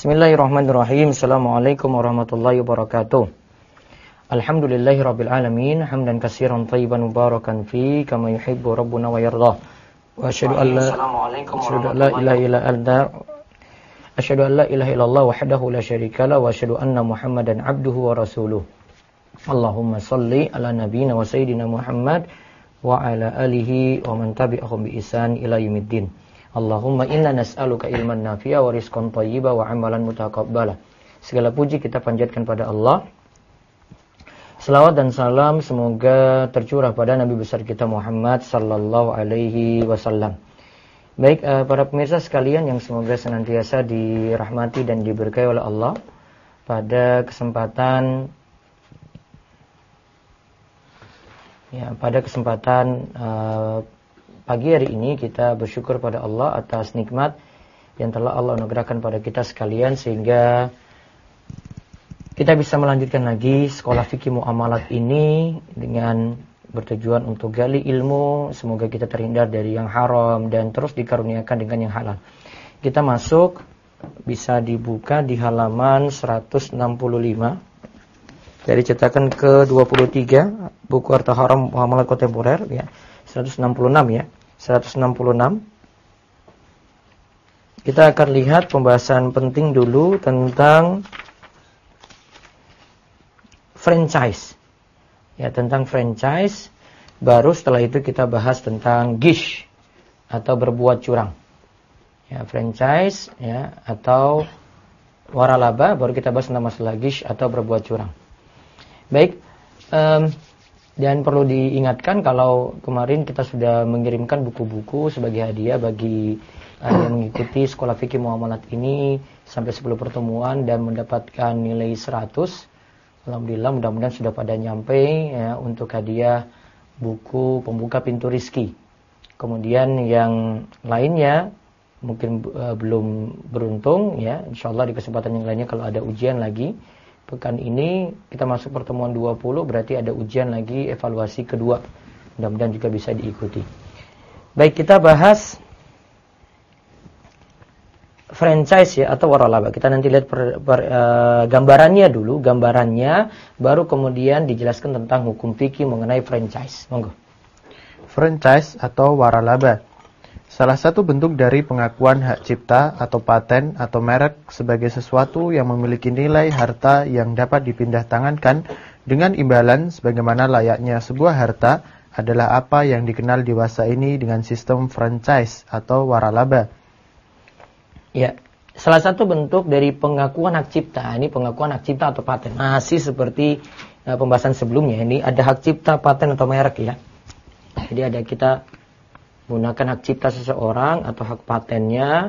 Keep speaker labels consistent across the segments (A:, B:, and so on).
A: Bismillahirrahmanirrahim. Assalamualaikum warahmatullahi wabarakatuh. Alhamdulillahirabbil alamin, hamdan katsiran thayyiban mubarakan fi kama yuhibbu rabbuna wa yardah. Wa asyhadu an la ilaha illallah wahdahu la syarika lahu wa asyhadu anna Muhammadan abduhu wa rasuluh. Allahumma shalli ala nabiyyina wa sayyidina Muhammad wa ala alihi wa man tabi'ahum bi ihsan ila yaumiddin. Allahumma inna nas'aluka ilman nafi'a wa rizqan thayyiba wa amalan mutaqabbala. Segala puji kita panjatkan pada Allah. Selawat dan salam semoga tercurah pada Nabi besar kita Muhammad sallallahu alaihi wasallam. Baik, para pemirsa sekalian yang semoga senantiasa dirahmati dan diberkahi oleh Allah. Pada kesempatan pagi hari ini kita bersyukur pada Allah atas nikmat yang telah Allah anugerahkan pada kita sekalian sehingga kita bisa melanjutkan lagi sekolah fikih muamalat ini dengan bertujuan untuk gali ilmu, semoga kita terhindar dari yang haram dan terus dikaruniakan dengan yang halal. Kita masuk, bisa dibuka di halaman 165 dari cetakan ke-23 buku Harta Haram Muamalat Kontemporer ya. 166 ya. 166. Kita akan lihat pembahasan penting dulu tentang franchise. Ya, tentang franchise. Baru setelah itu kita bahas tentang ghish atau berbuat curang. Ya, franchise ya atau waralaba, baru kita bahas tentang masalah ghish atau berbuat curang. Baik, dan perlu diingatkan kalau kemarin kita sudah mengirimkan buku-buku sebagai hadiah bagi yang mengikuti sekolah fikih muamalat ini sampai 10 pertemuan dan mendapatkan nilai 100. Alhamdulillah, mudah-mudahan sudah pada nyampe ya, untuk hadiah buku pembuka pintu rizki. Kemudian yang lainnya mungkin belum beruntung ya, insyaallah di kesempatan yang lainnya kalau ada ujian lagi. Pekan ini kita masuk pertemuan 20, berarti ada ujian lagi evaluasi kedua. Mudah-mudahan juga bisa diikuti. Baik, kita bahas franchise ya atau waralaba. Kita nanti lihat gambarannya dulu, baru kemudian dijelaskan tentang hukum fikih mengenai franchise. Monggo.
B: Franchise atau waralaba salah satu bentuk dari pengakuan hak cipta atau paten atau merek sebagai sesuatu yang memiliki nilai harta yang dapat dipindah tangankan dengan imbalan sebagaimana layaknya sebuah harta adalah apa yang dikenal dewasa ini dengan sistem franchise atau waralaba.
A: Ya, salah satu bentuk dari pengakuan hak cipta, ini pengakuan hak cipta atau paten. Masih seperti pembahasan sebelumnya, ini ada hak cipta, paten atau merek ya. Jadi ada kita menggunakan hak cipta seseorang atau hak patennya.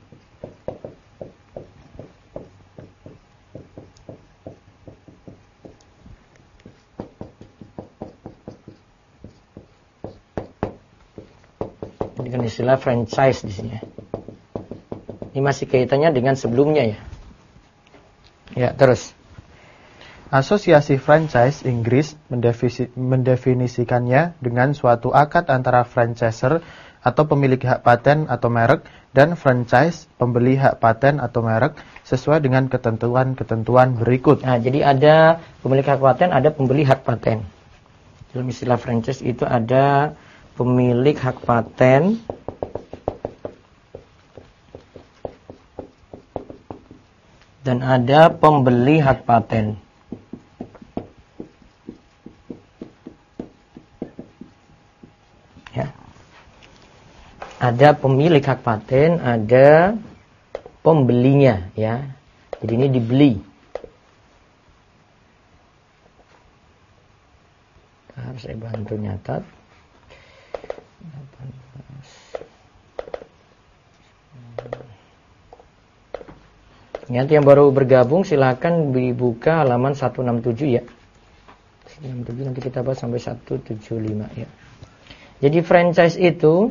A: Dengan istilah franchise di sini. Ini masih kaitannya dengan sebelumnya ya. Ya, terus.
B: Asosiasi franchise Inggris mendefinisikannya dengan suatu akad antara franchiser atau pemilik hak paten atau merek dan franchise pembeli hak paten atau merek sesuai dengan ketentuan-ketentuan berikut.
A: Nah, jadi ada pemilik hak paten, ada pembeli hak paten. Dalam istilah franchise itu ada pemilik hak paten dan ada pembeli hak paten. Ada pemilik hak paten, ada pembelinya ya. Jadi ini dibeli. Harus saya bantu nyatat. Ingat yang baru bergabung silakan dibuka halaman 167 ya. 167 nanti kita bahas sampai 175 ya. Jadi franchise itu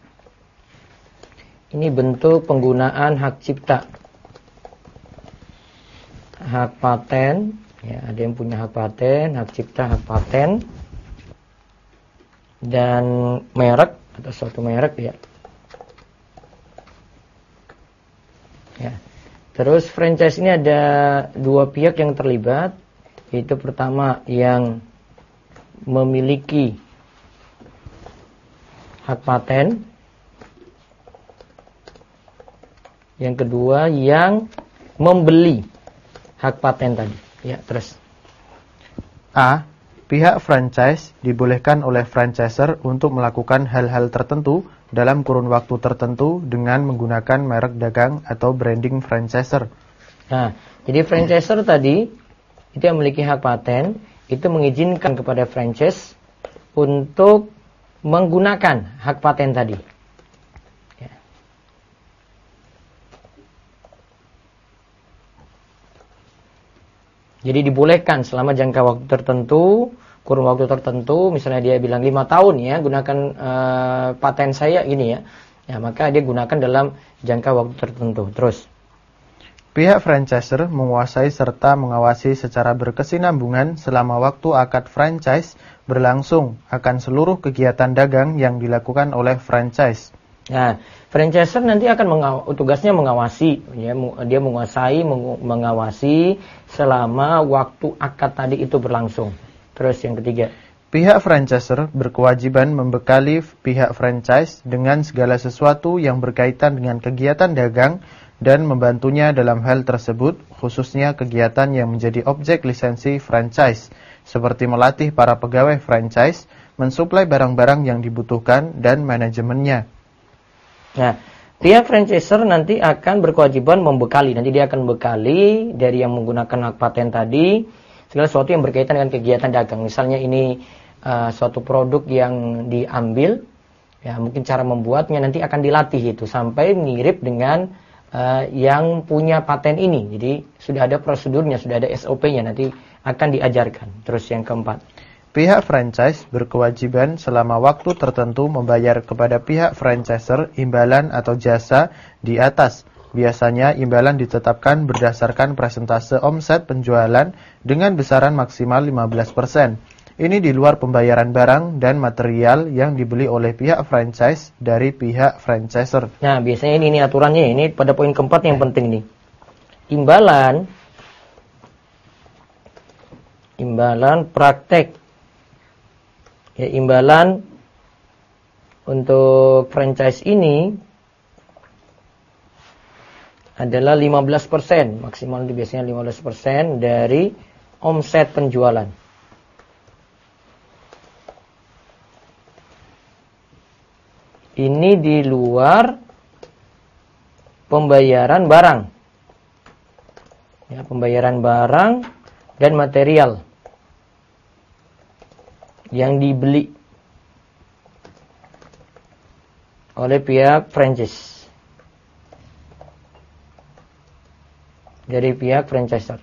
A: ini bentuk penggunaan hak cipta, hak paten, ya ada yang punya hak paten, hak cipta, hak paten, dan merek atau suatu merek ya. Ya, Terus franchise ini ada dua pihak yang terlibat. Itu pertama yang memiliki hak paten. Yang kedua yang membeli hak paten tadi. Ya, terus.
B: A. Pihak franchise dibolehkan oleh franchisor untuk melakukan hal-hal tertentu dalam kurun waktu tertentu dengan menggunakan merek dagang atau branding franchisor.
A: Nah, jadi franchisor tadi itu yang memiliki hak paten, itu mengizinkan kepada franchise untuk menggunakan hak paten tadi. Ya. Jadi dibolehkan selama jangka waktu tertentu, kurun waktu tertentu, misalnya dia bilang 5 tahun ya, gunakan paten saya gini ya. Ya, maka dia gunakan dalam jangka waktu tertentu. Terus.
B: Pihak franchisor menguasai serta mengawasi secara berkesinambungan selama waktu akad franchise berlangsung akan seluruh kegiatan dagang yang dilakukan oleh franchise.
A: Nah, franchisor nanti akan tugasnya mengawasi, ya, dia menguasai, mengawasi selama waktu akad tadi itu berlangsung. Terus yang ketiga.
B: Pihak franchisor berkewajiban membekali pihak franchise dengan segala sesuatu yang berkaitan dengan kegiatan dagang dan membantunya dalam hal tersebut, khususnya kegiatan yang menjadi objek lisensi franchise, seperti melatih para pegawai franchise, mensuplai barang-barang yang dibutuhkan, dan manajemennya.
A: Nah, pihak franchisor nanti akan berkewajiban membekali, nanti dia akan bekali dari yang menggunakan hak paten tadi, segala sesuatu yang berkaitan dengan kegiatan dagang. Misalnya ini suatu produk yang diambil, ya mungkin cara membuatnya nanti akan dilatih itu sampai mirip dengan yang punya paten ini. Jadi sudah ada prosedurnya, sudah ada SOP-nya, nanti akan diajarkan. Terus yang keempat.
B: Pihak franchise berkewajiban selama waktu tertentu membayar kepada pihak franchisor imbalan atau jasa di atas. Biasanya imbalan ditetapkan berdasarkan persentase omset penjualan dengan besaran maksimal 15%. Ini di luar pembayaran barang dan material yang dibeli oleh pihak franchise dari pihak franchisor.
A: Nah, biasanya ini aturannya, ini pada poin keempat yang penting nih. Imbalan praktek. Ya, imbalan untuk franchise ini adalah 15%, maksimal biasanya 15% dari omset penjualan. Ini di luar pembayaran barang. Ya, pembayaran barang dan material yang dibeli oleh pihak franchise dari pihak franchisor.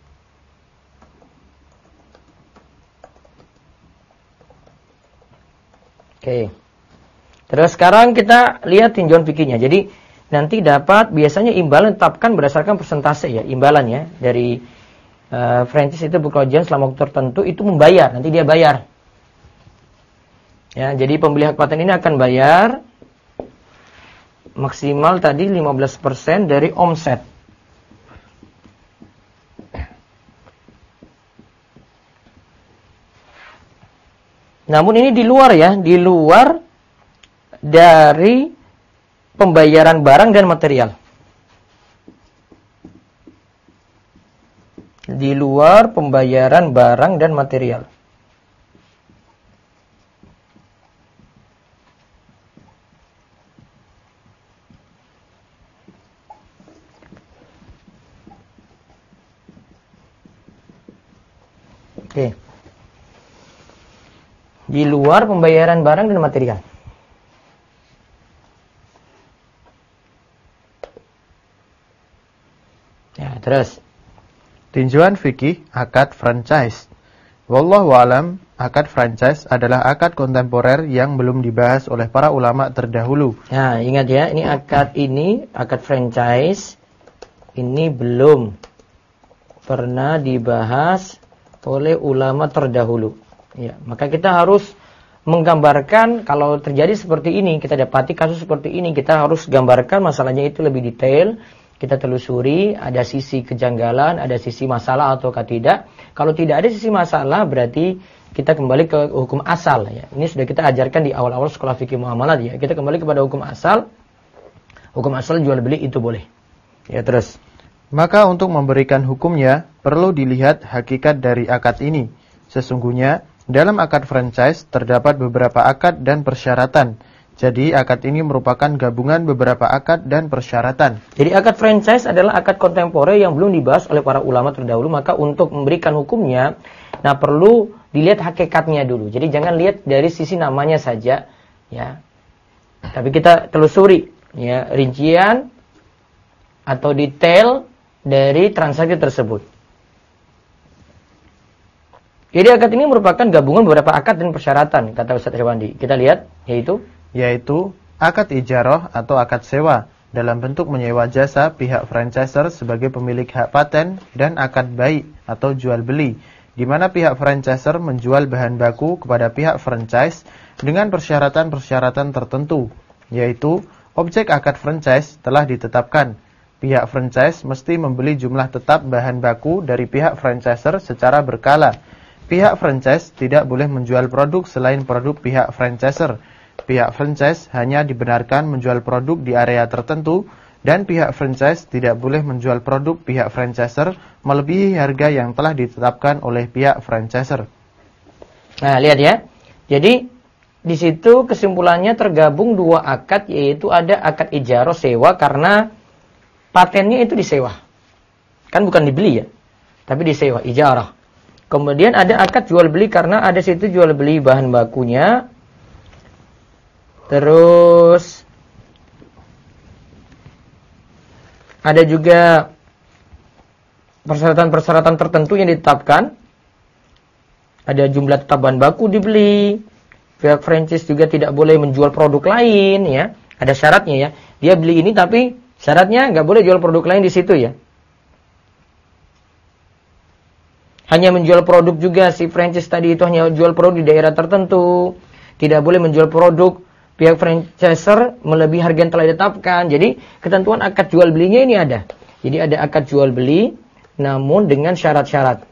A: Oke. Terus sekarang kita lihat tinjauan fikihnya. Jadi nanti dapat biasanya imbalan ditetapkan berdasarkan persentase ya, imbalan ya dari franchise itu berkewajiban selama waktu tertentu itu membayar, nanti dia bayar. Ya, jadi pembeli hak paten ini akan bayar maksimal tadi 15% dari omset. Namun ini di luar ya, di luar dari pembayaran barang dan material. Di luar pembayaran barang dan material. Oke. Di luar pembayaran barang dan material. Ya, terus.
B: Tinjauan fikih akad franchise. Wallahu alam, akad franchise adalah akad kontemporer yang belum dibahas oleh para ulama terdahulu.
A: Nah, ingat ya, ini akad franchise ini belum pernah dibahas oleh ulama terdahulu. Ya, maka kita harus menggambarkan kalau terjadi seperti ini, kita dapati kasus seperti ini, kita harus gambarkan masalahnya itu lebih detail. kita telusuri ada sisi kejanggalan, ada sisi masalah ataukah tidak. Kalau tidak ada sisi masalah berarti kita kembali ke hukum asal ya. Ini sudah kita ajarkan di awal-awal sekolah fikih muamalat ya. Kita kembali kepada hukum asal. Hukum asal jual beli itu boleh. Ya, terus.
B: Maka untuk memberikan hukumnya perlu dilihat hakikat dari akad ini. Sesungguhnya dalam akad franchise terdapat beberapa akad dan persyaratan. Jadi akad ini merupakan gabungan beberapa akad dan persyaratan.
A: Jadi akad franchise adalah akad kontemporer yang belum dibahas oleh para ulama terdahulu. Maka untuk memberikan hukumnya, nah perlu dilihat hakikatnya dulu. Jadi jangan lihat dari sisi namanya saja, ya. Tapi kita telusuri, ya, rincian atau detail dari transaksi tersebut. Jadi akad ini merupakan gabungan beberapa akad dan persyaratan, kata Ustaz Irwandi. Kita lihat, yaitu akad ijarah atau akad sewa dalam bentuk menyewa jasa pihak franchiser sebagai pemilik hak paten, dan akad bai atau jual beli di mana pihak franchiser menjual bahan baku kepada pihak franchise dengan persyaratan-persyaratan tertentu, yaitu objek akad franchise telah ditetapkan. Pihak franchise mesti membeli jumlah tetap bahan baku dari pihak franchiser secara berkala. Pihak franchise tidak boleh menjual produk selain produk pihak franchiser. Pihak franchise hanya dibenarkan menjual produk di area tertentu, dan pihak franchise tidak boleh menjual produk pihak franchiser melebihi harga yang telah ditetapkan oleh pihak franchiser. Nah, lihat ya. Jadi di situ kesimpulannya tergabung dua akad, yaitu ada akad ijarah sewa karena patennya itu disewa. Kan bukan dibeli ya, tapi disewa, ijarah. Kemudian ada akad jual beli karena ada situ jual beli bahan bakunya. Terus ada juga persyaratan-persyaratan tertentu yang ditetapkan. Ada jumlah tetap bahan baku dibeli. Pihak franchise juga tidak boleh menjual produk lain ya. Ada syaratnya ya. Dia beli ini tapi syaratnya nggak boleh jual produk lain di situ ya. Hanya menjual produk juga, si franchise tadi itu hanya jual produk di daerah tertentu. Tidak boleh menjual produk pihak franchiser melebihi harga yang telah ditetapkan. Jadi ketentuan akad jual belinya ini ada. Jadi ada akad jual beli namun dengan syarat-syarat.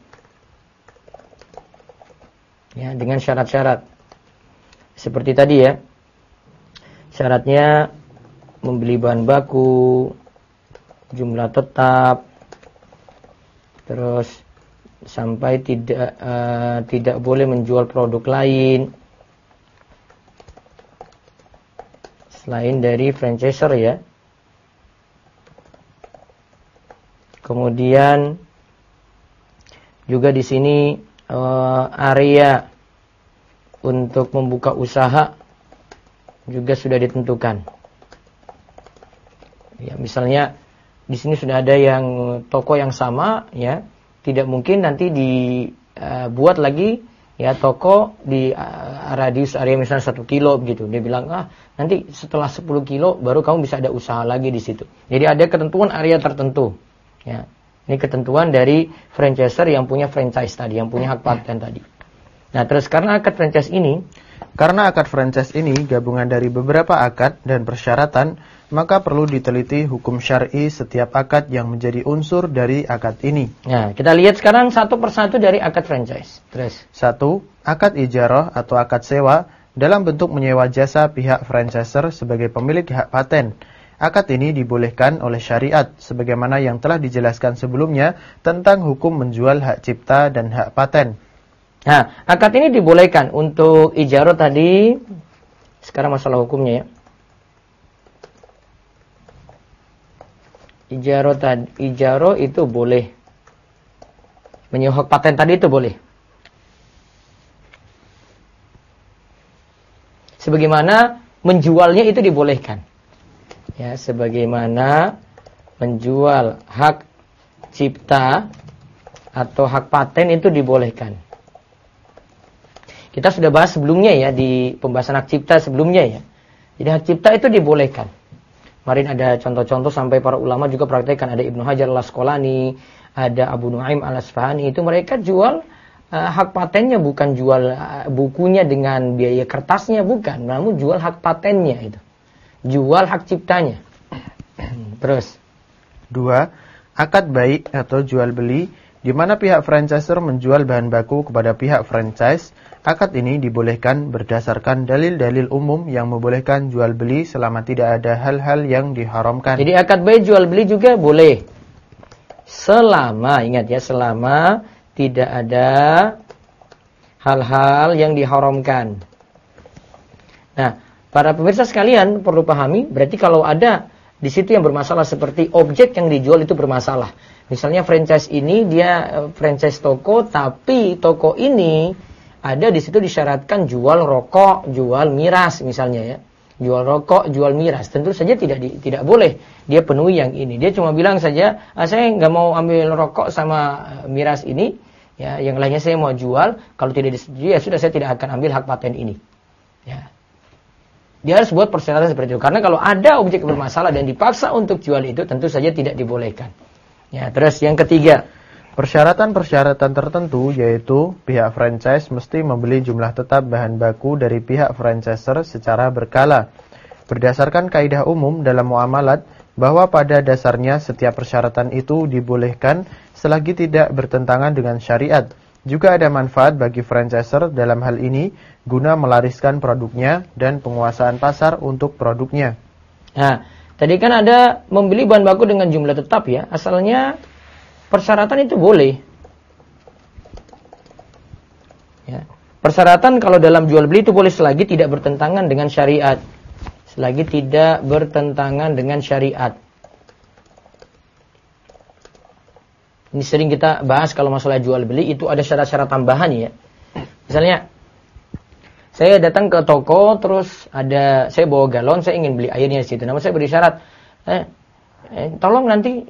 A: Ya, dengan syarat-syarat. Seperti tadi ya. Syaratnya membeli bahan baku, jumlah tetap, terus sampai tidak boleh menjual produk lain selain dari franchiser ya. Kemudian juga di sini area untuk membuka usaha juga sudah ditentukan. Ya, misalnya di sini sudah ada yang toko yang sama ya. Tidak mungkin nanti dibuat lagi ya toko di radius area misalnya 1 kilo gitu. Dia bilang, nanti setelah 10 kilo baru kamu bisa ada usaha lagi di situ. Jadi ada ketentuan area tertentu. Ya. Ini ketentuan dari franchiser yang punya franchise tadi, yang punya hak paten tadi. Nah, terus karena akad franchise ini gabungan dari beberapa akad dan persyaratan, maka perlu diteliti hukum syar'i setiap akad yang menjadi unsur dari akad ini. Nah, kita lihat sekarang satu persatu dari akad franchise. Terus.
B: 1. Akad ijarah atau akad sewa dalam bentuk menyewa jasa pihak franchiser sebagai pemilik hak paten. Akad ini dibolehkan oleh syariat sebagaimana yang telah dijelaskan sebelumnya tentang hukum menjual hak cipta dan hak paten.
A: Nah, akad ini dibolehkan untuk ijarah tadi. Sekarang masalah hukumnya ya. Ijarah itu boleh. Menyewa hak paten tadi itu boleh. Sebagaimana menjualnya itu dibolehkan. Ya, sebagaimana menjual hak cipta atau hak paten itu dibolehkan. Kita sudah bahas sebelumnya ya di pembahasan hak cipta sebelumnya ya. Jadi hak cipta itu dibolehkan. Kemarin ada contoh-contoh sampai para ulama juga praktekkan. Ada Ibnu Hajar al-Asqalani, ada Abu Nuaim al-Asfahani. Itu mereka jual hak patennya, bukan jual bukunya dengan biaya kertasnya, bukan. Namun jual hak patennya itu. Jual hak ciptanya. Terus.
B: 2. Akad baik atau jual beli, di mana pihak franchisor menjual bahan baku kepada pihak franchise. Akad ini dibolehkan berdasarkan dalil-dalil umum yang membolehkan jual beli selama tidak ada hal-hal yang diharamkan.
A: Jadi akad baik jual beli juga boleh. Selama, ingat ya, selama tidak ada hal-hal yang diharamkan. Nah, para pemirsa sekalian perlu pahami, berarti kalau ada di situ yang bermasalah seperti objek yang dijual itu bermasalah. Misalnya franchise ini dia franchise toko, tapi toko ini ada di situ disyaratkan jual rokok, jual miras misalnya ya. Jual rokok, jual miras. Tentu saja tidak boleh dia penuhi yang ini. Dia cuma bilang saja, saya nggak mau ambil rokok sama miras ini, ya, yang lainnya saya mau jual. Kalau tidak disetujui, ya sudah, saya tidak akan ambil hak paten ini. Ya. Dia harus buat persyaratan seperti itu. Karena kalau ada objek bermasalah dan dipaksa untuk jual itu, tentu saja tidak dibolehkan. Ya, terus yang ketiga,
B: persyaratan-persyaratan tertentu yaitu pihak franchise mesti membeli jumlah tetap bahan baku dari pihak franchisor secara berkala. Berdasarkan kaidah umum dalam muamalat bahwa pada dasarnya setiap persyaratan itu dibolehkan selagi tidak bertentangan dengan syariat. Juga ada manfaat bagi franchisor dalam hal ini guna melariskan produknya dan penguasaan pasar untuk produknya.
A: Nah, tadi kan ada membeli bahan baku dengan jumlah tetap ya. Asalnya persyaratan itu boleh. Ya. Persyaratan kalau dalam jual beli itu boleh selagi tidak bertentangan dengan syariat. Selagi tidak bertentangan dengan syariat. Ini sering kita bahas kalau masalah jual beli itu ada syarat-syarat tambahan ya. Misalnya saya datang ke toko terus saya bawa galon, saya ingin beli airnya di situ. Namun saya beri syarat, tolong nanti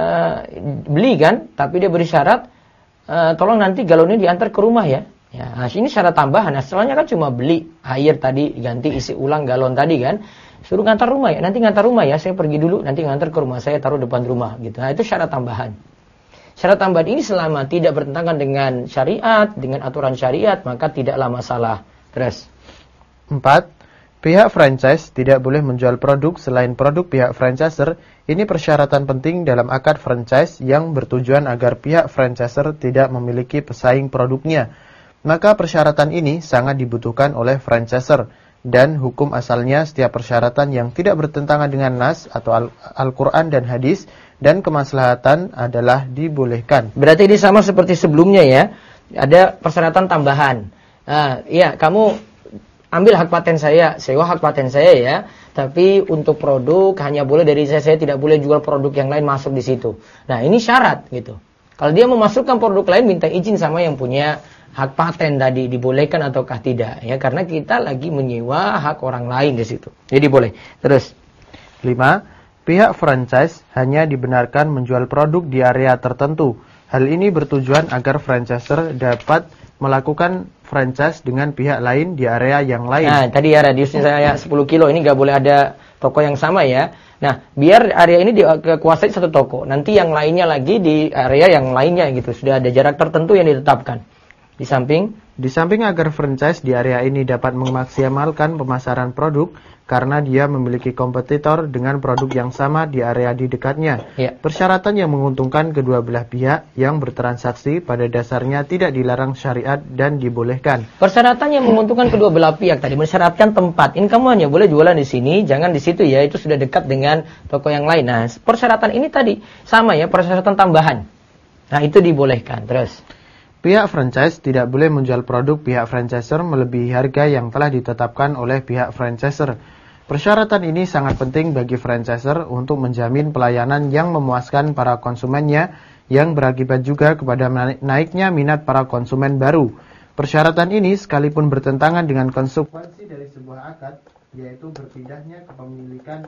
A: beli kan, tapi dia beri syarat tolong nanti galonnya diantar ke rumah ya. Ya, nah, ini syarat tambahan. Nah, setelahnya kan cuma beli air tadi ganti isi ulang galon tadi kan. Suruh ngantar rumah ya. Nanti ngantar rumah ya. Saya pergi dulu nanti ngantar ke rumah saya, taruh depan rumah gitu. Nah, itu syarat tambahan. Syarat tambahan ini selama tidak bertentangan dengan syariat, dengan aturan syariat, maka tidaklah masalah. Terus
B: 4. Pihak franchise tidak boleh menjual produk selain produk pihak franchisor. Ini persyaratan penting dalam akad franchise yang bertujuan agar pihak franchisor tidak memiliki pesaing produknya. Maka persyaratan ini sangat dibutuhkan oleh franchisor. Dan hukum asalnya setiap persyaratan yang tidak bertentangan dengan nas atau Al-Quran dan hadis dan kemaslahatan adalah dibolehkan.
A: Berarti ini sama seperti sebelumnya ya. Ada persyaratan tambahan. Iya, kamu ambil hak paten saya, sewa hak paten saya ya. Tapi untuk produk hanya boleh dari saya tidak boleh jual produk yang lain masuk di situ. Nah, ini syarat gitu. Kalau dia memasukkan produk lain minta izin sama yang punya hak paten tadi, dibolehkan ataukah tidak ya, karena kita lagi menyewa hak orang lain di situ. Jadi boleh. Terus
B: 5. Pihak franchise hanya dibenarkan menjual produk di area tertentu. Hal ini bertujuan agar franchisor dapat melakukan franchise dengan pihak lain di area yang lain.
A: Nah, tadi ya radiusnya saya 10 kilo, ini nggak boleh ada toko yang sama ya. Nah, biar area ini dikuasai satu toko, nanti yang lainnya lagi di area yang lainnya gitu. Sudah ada jarak tertentu yang ditetapkan. Di samping agar franchise di area ini dapat memaksimalkan pemasaran produk karena dia memiliki kompetitor dengan produk yang sama di area di dekatnya. Ya.
B: Persyaratan yang menguntungkan kedua belah pihak yang bertransaksi pada dasarnya tidak dilarang syariat dan dibolehkan.
A: Persyaratan yang menguntungkan kedua belah pihak tadi mensyaratkan tempat. Ini kamu hanya boleh jualan di sini, jangan di situ ya. Itu sudah dekat dengan toko yang lain. Nah, persyaratan ini tadi sama ya, persyaratan tambahan. Nah, itu dibolehkan. Terus
B: pihak franchise tidak boleh menjual produk pihak franchisor melebihi harga yang telah ditetapkan oleh pihak franchisor. Persyaratan ini sangat penting bagi franchisor untuk menjamin pelayanan yang memuaskan para konsumennya yang berakibat juga kepada naiknya minat para konsumen baru. Persyaratan ini sekalipun bertentangan dengan konsekuensi dari sebuah akad, yaitu berpindahnya kepemilikan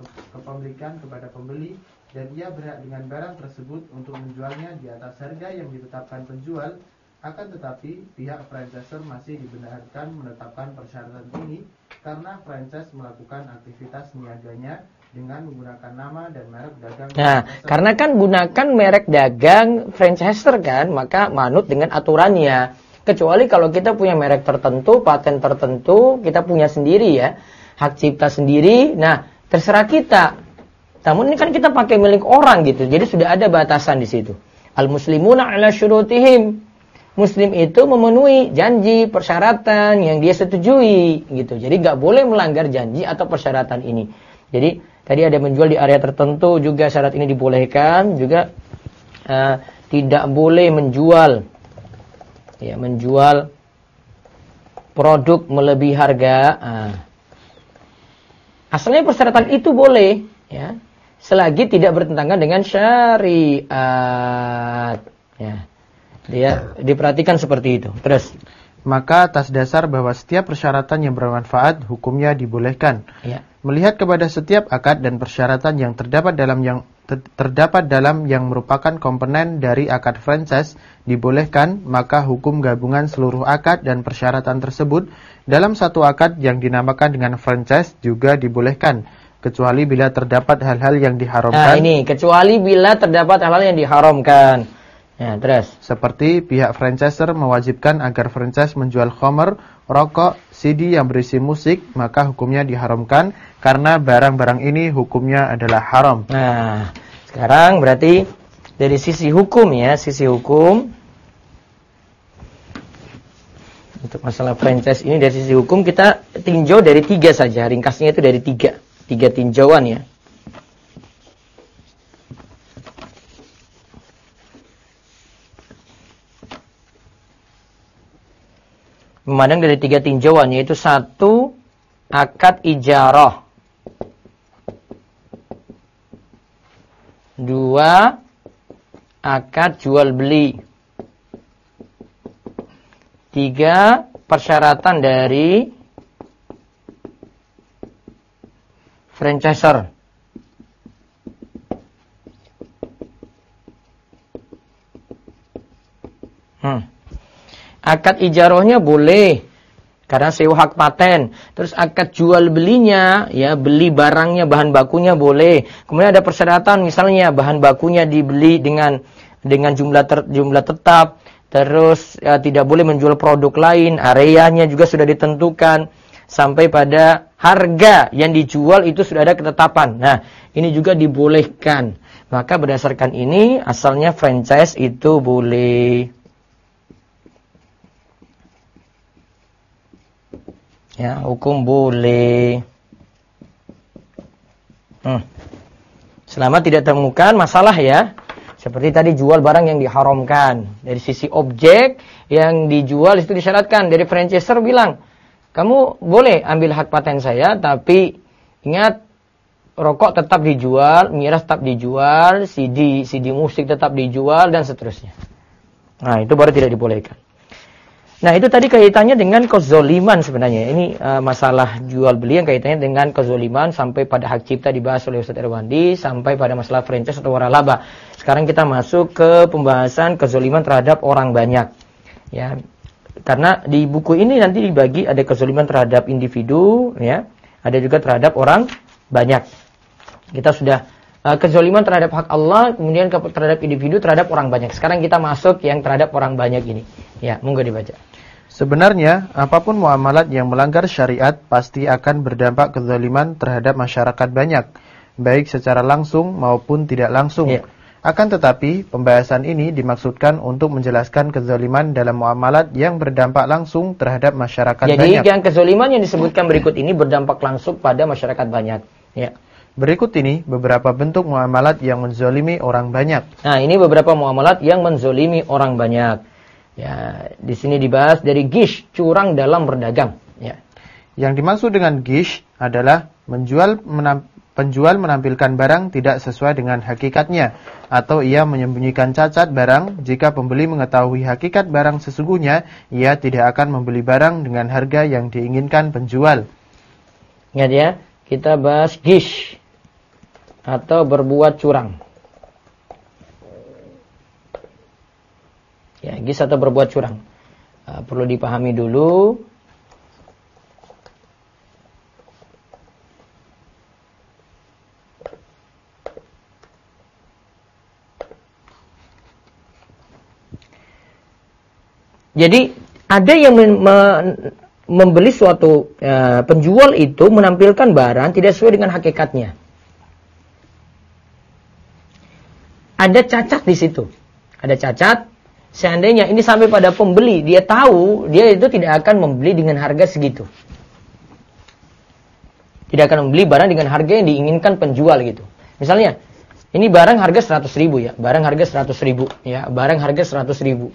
B: kepada pembeli dan ia berhak dengan barang tersebut untuk menjualnya di atas harga yang ditetapkan penjual, akan tetapi pihak franchisor masih dibenarkan menetapkan persyaratan ini karena franchise melakukan aktivitas niaganya dengan menggunakan nama dan merek dagang.
A: Nah, karena kan gunakan merek dagang franchisor kan, maka manut dengan aturannya. Kecuali kalau kita punya merek tertentu, paten tertentu, kita punya sendiri ya, hak cipta sendiri. Nah, terserah kita. Namun ini kan kita pakai milik orang gitu. Jadi sudah ada batasan di situ. Al-muslimuna ala syurutihim. Muslim itu memenuhi janji, persyaratan yang dia setujui gitu. Jadi nggak boleh melanggar janji atau persyaratan ini. Jadi tadi ada menjual di area tertentu juga syarat ini dibolehkan. Juga tidak boleh menjual produk melebihi harga. Asalnya persyaratan itu boleh, ya, selagi tidak bertentangan dengan syariat. Ya, dia diperhatikan seperti itu. Terus,
B: maka atas dasar bahwa setiap persyaratan yang bermanfaat hukumnya dibolehkan.
A: Ya.
B: Melihat kepada setiap akad dan persyaratan yang terdapat dalam yang merupakan komponen dari akad franchise dibolehkan, maka hukum gabungan seluruh akad dan persyaratan tersebut dalam satu akad yang dinamakan dengan franchise juga dibolehkan, kecuali bila terdapat hal-hal yang diharamkan.
A: Nah ini, kecuali bila terdapat hal-hal yang diharamkan. Ya, terus.
B: Seperti pihak franchiser mewajibkan agar franchise menjual khamr, rokok, CD yang berisi musik, maka hukumnya diharamkan karena barang-barang ini hukumnya adalah haram.
A: Nah, sekarang berarti dari sisi hukum ya, sisi hukum untuk masalah franchise ini dari sisi hukum kita tinjau dari 3 saja, ringkasnya itu dari 3 tinjauan ya. Memandang dari 3 tinjauan, yaitu 1, akad ijarah, 2, akad jual beli, 3, persyaratan dari franchiser. Akad ijarahnya boleh karena sewa hak paten. Terus akad jual belinya, ya beli barangnya, bahan bakunya boleh. Kemudian ada persyaratan, misalnya bahan bakunya dibeli dengan jumlah tetap. Terus tidak boleh menjual produk lain. Areanya juga sudah ditentukan. Sampai pada harga yang dijual itu sudah ada ketetapan. Nah, ini juga dibolehkan. Maka berdasarkan ini, asalnya franchise itu boleh. Ya, hukum boleh. Selama tidak temukan masalah ya. Seperti tadi jual barang yang diharamkan. Dari sisi objek yang dijual itu disyaratkan. Dari franchiser bilang, kamu boleh ambil hak paten saya, tapi ingat rokok tetap dijual, miras tetap dijual, CD musik tetap dijual, dan seterusnya. Nah, itu baru tidak dibolehkan. Nah, itu tadi kaitannya dengan kezoliman sebenarnya. Ini masalah jual beli yang kaitannya dengan kezoliman sampai pada hak cipta dibahas oleh Ustaz Irwandi, sampai pada masalah franchise atau waralaba. Sekarang kita masuk ke pembahasan kezoliman terhadap orang banyak. Ya. Karena di buku ini nanti dibagi ada kezoliman terhadap individu, ya. Ada juga terhadap orang banyak. Kita sudah kezoliman terhadap hak Allah, kemudian terhadap individu, terhadap orang banyak. Sekarang kita masuk yang terhadap orang banyak ini. Ya, monggo dibaca.
B: Sebenarnya, apapun muamalat yang melanggar syariat pasti akan berdampak kezaliman terhadap masyarakat banyak, baik secara langsung maupun tidak langsung. Ya. Akan tetapi, pembahasan ini dimaksudkan untuk menjelaskan kezaliman dalam muamalat yang berdampak langsung terhadap masyarakat banyak.
A: Jadi, yang kezaliman yang disebutkan berikut ini berdampak langsung pada masyarakat banyak. Ya.
B: Berikut ini beberapa bentuk muamalat yang menzalimi orang banyak.
A: Nah, ini beberapa muamalat yang menzalimi orang banyak. Ya, di sini dibahas dari gish, curang dalam berdagang. Ya.
B: Yang dimaksud dengan gish adalah penjual menampilkan barang tidak sesuai dengan hakikatnya, atau ia menyembunyikan cacat barang. Jika pembeli mengetahui hakikat barang sesungguhnya, ia tidak akan membeli barang dengan harga yang diinginkan penjual.
A: Ingat ya, kita bahas gish atau berbuat curang. Ya, gish atau berbuat curang. Perlu dipahami dulu. Jadi, ada yang membeli suatu penjual itu menampilkan barang tidak sesuai dengan hakikatnya. ada cacat di situ. Ada cacat. Seandainya ini sampai pada pembeli, dia tahu dia itu tidak akan membeli dengan harga segitu. Tidak akan membeli barang dengan harga yang diinginkan penjual gitu. Misalnya, ini barang harga 100.000 ya. Barang harga 100.000 ya. Barang harga 100.000.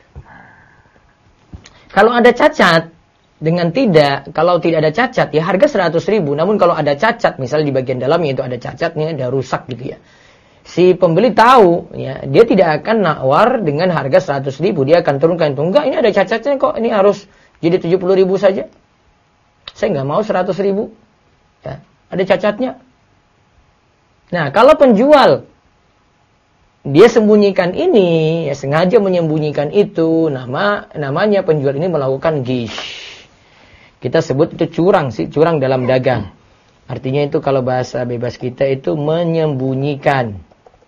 A: Kalau ada cacat kalau tidak ada cacat ya harga 100.000. Namun kalau ada cacat, misalnya di bagian dalamnya itu ada cacatnya, ada rusak gitu ya. Si pembeli tahu ya, dia tidak akan nawar dengan harga 100.000. Dia akan turunkan itu. Enggak, ini ada cacatnya kok. Ini harus jadi 70.000 saja. Saya nggak mau 100.000. Ya, ada cacatnya. Nah, kalau penjual dia sembunyikan ini, ya sengaja menyembunyikan itu, namanya penjual ini melakukan gish. Kita sebut itu curang sih, curang dalam dagang. Artinya itu kalau bahasa bebas kita itu menyembunyikan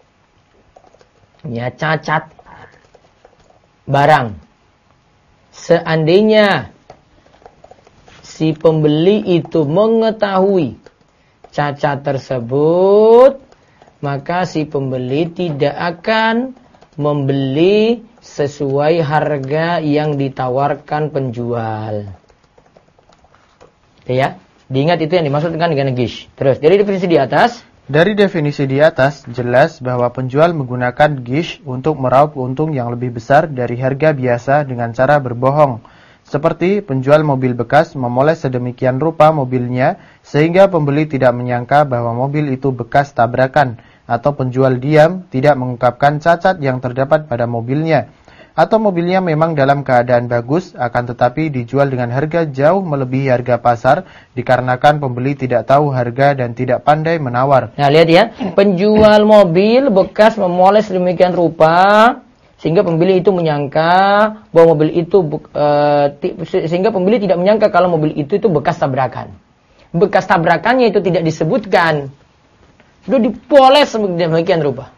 A: ya cacat barang. Seandainya si pembeli itu mengetahui cacat tersebut, maka si pembeli tidak akan membeli sesuai harga yang ditawarkan penjual. Ya, diingat itu yang dimaksud dengan gish. Terus, dari definisi di atas.
B: Dari definisi di atas, jelas bahwa penjual menggunakan gish untuk meraup untung yang lebih besar dari harga biasa dengan cara berbohong. Seperti penjual mobil bekas memoles sedemikian rupa mobilnya sehingga pembeli tidak menyangka bahwa mobil itu bekas tabrakan, atau penjual diam tidak mengungkapkan cacat yang terdapat pada mobilnya, atau mobilnya memang dalam keadaan bagus akan tetapi dijual dengan harga jauh melebihi harga pasar dikarenakan pembeli tidak tahu harga dan tidak pandai menawar.
A: Nah, lihat ya, penjual mobil bekas memoles sedemikian rupa sehingga pembeli itu menyangka bahwa mobil itu sehingga pembeli tidak menyangka kalau mobil itu bekas tabrakan. Bekas tabrakannya itu tidak disebutkan. Sudah dipoles sedemikian rupa.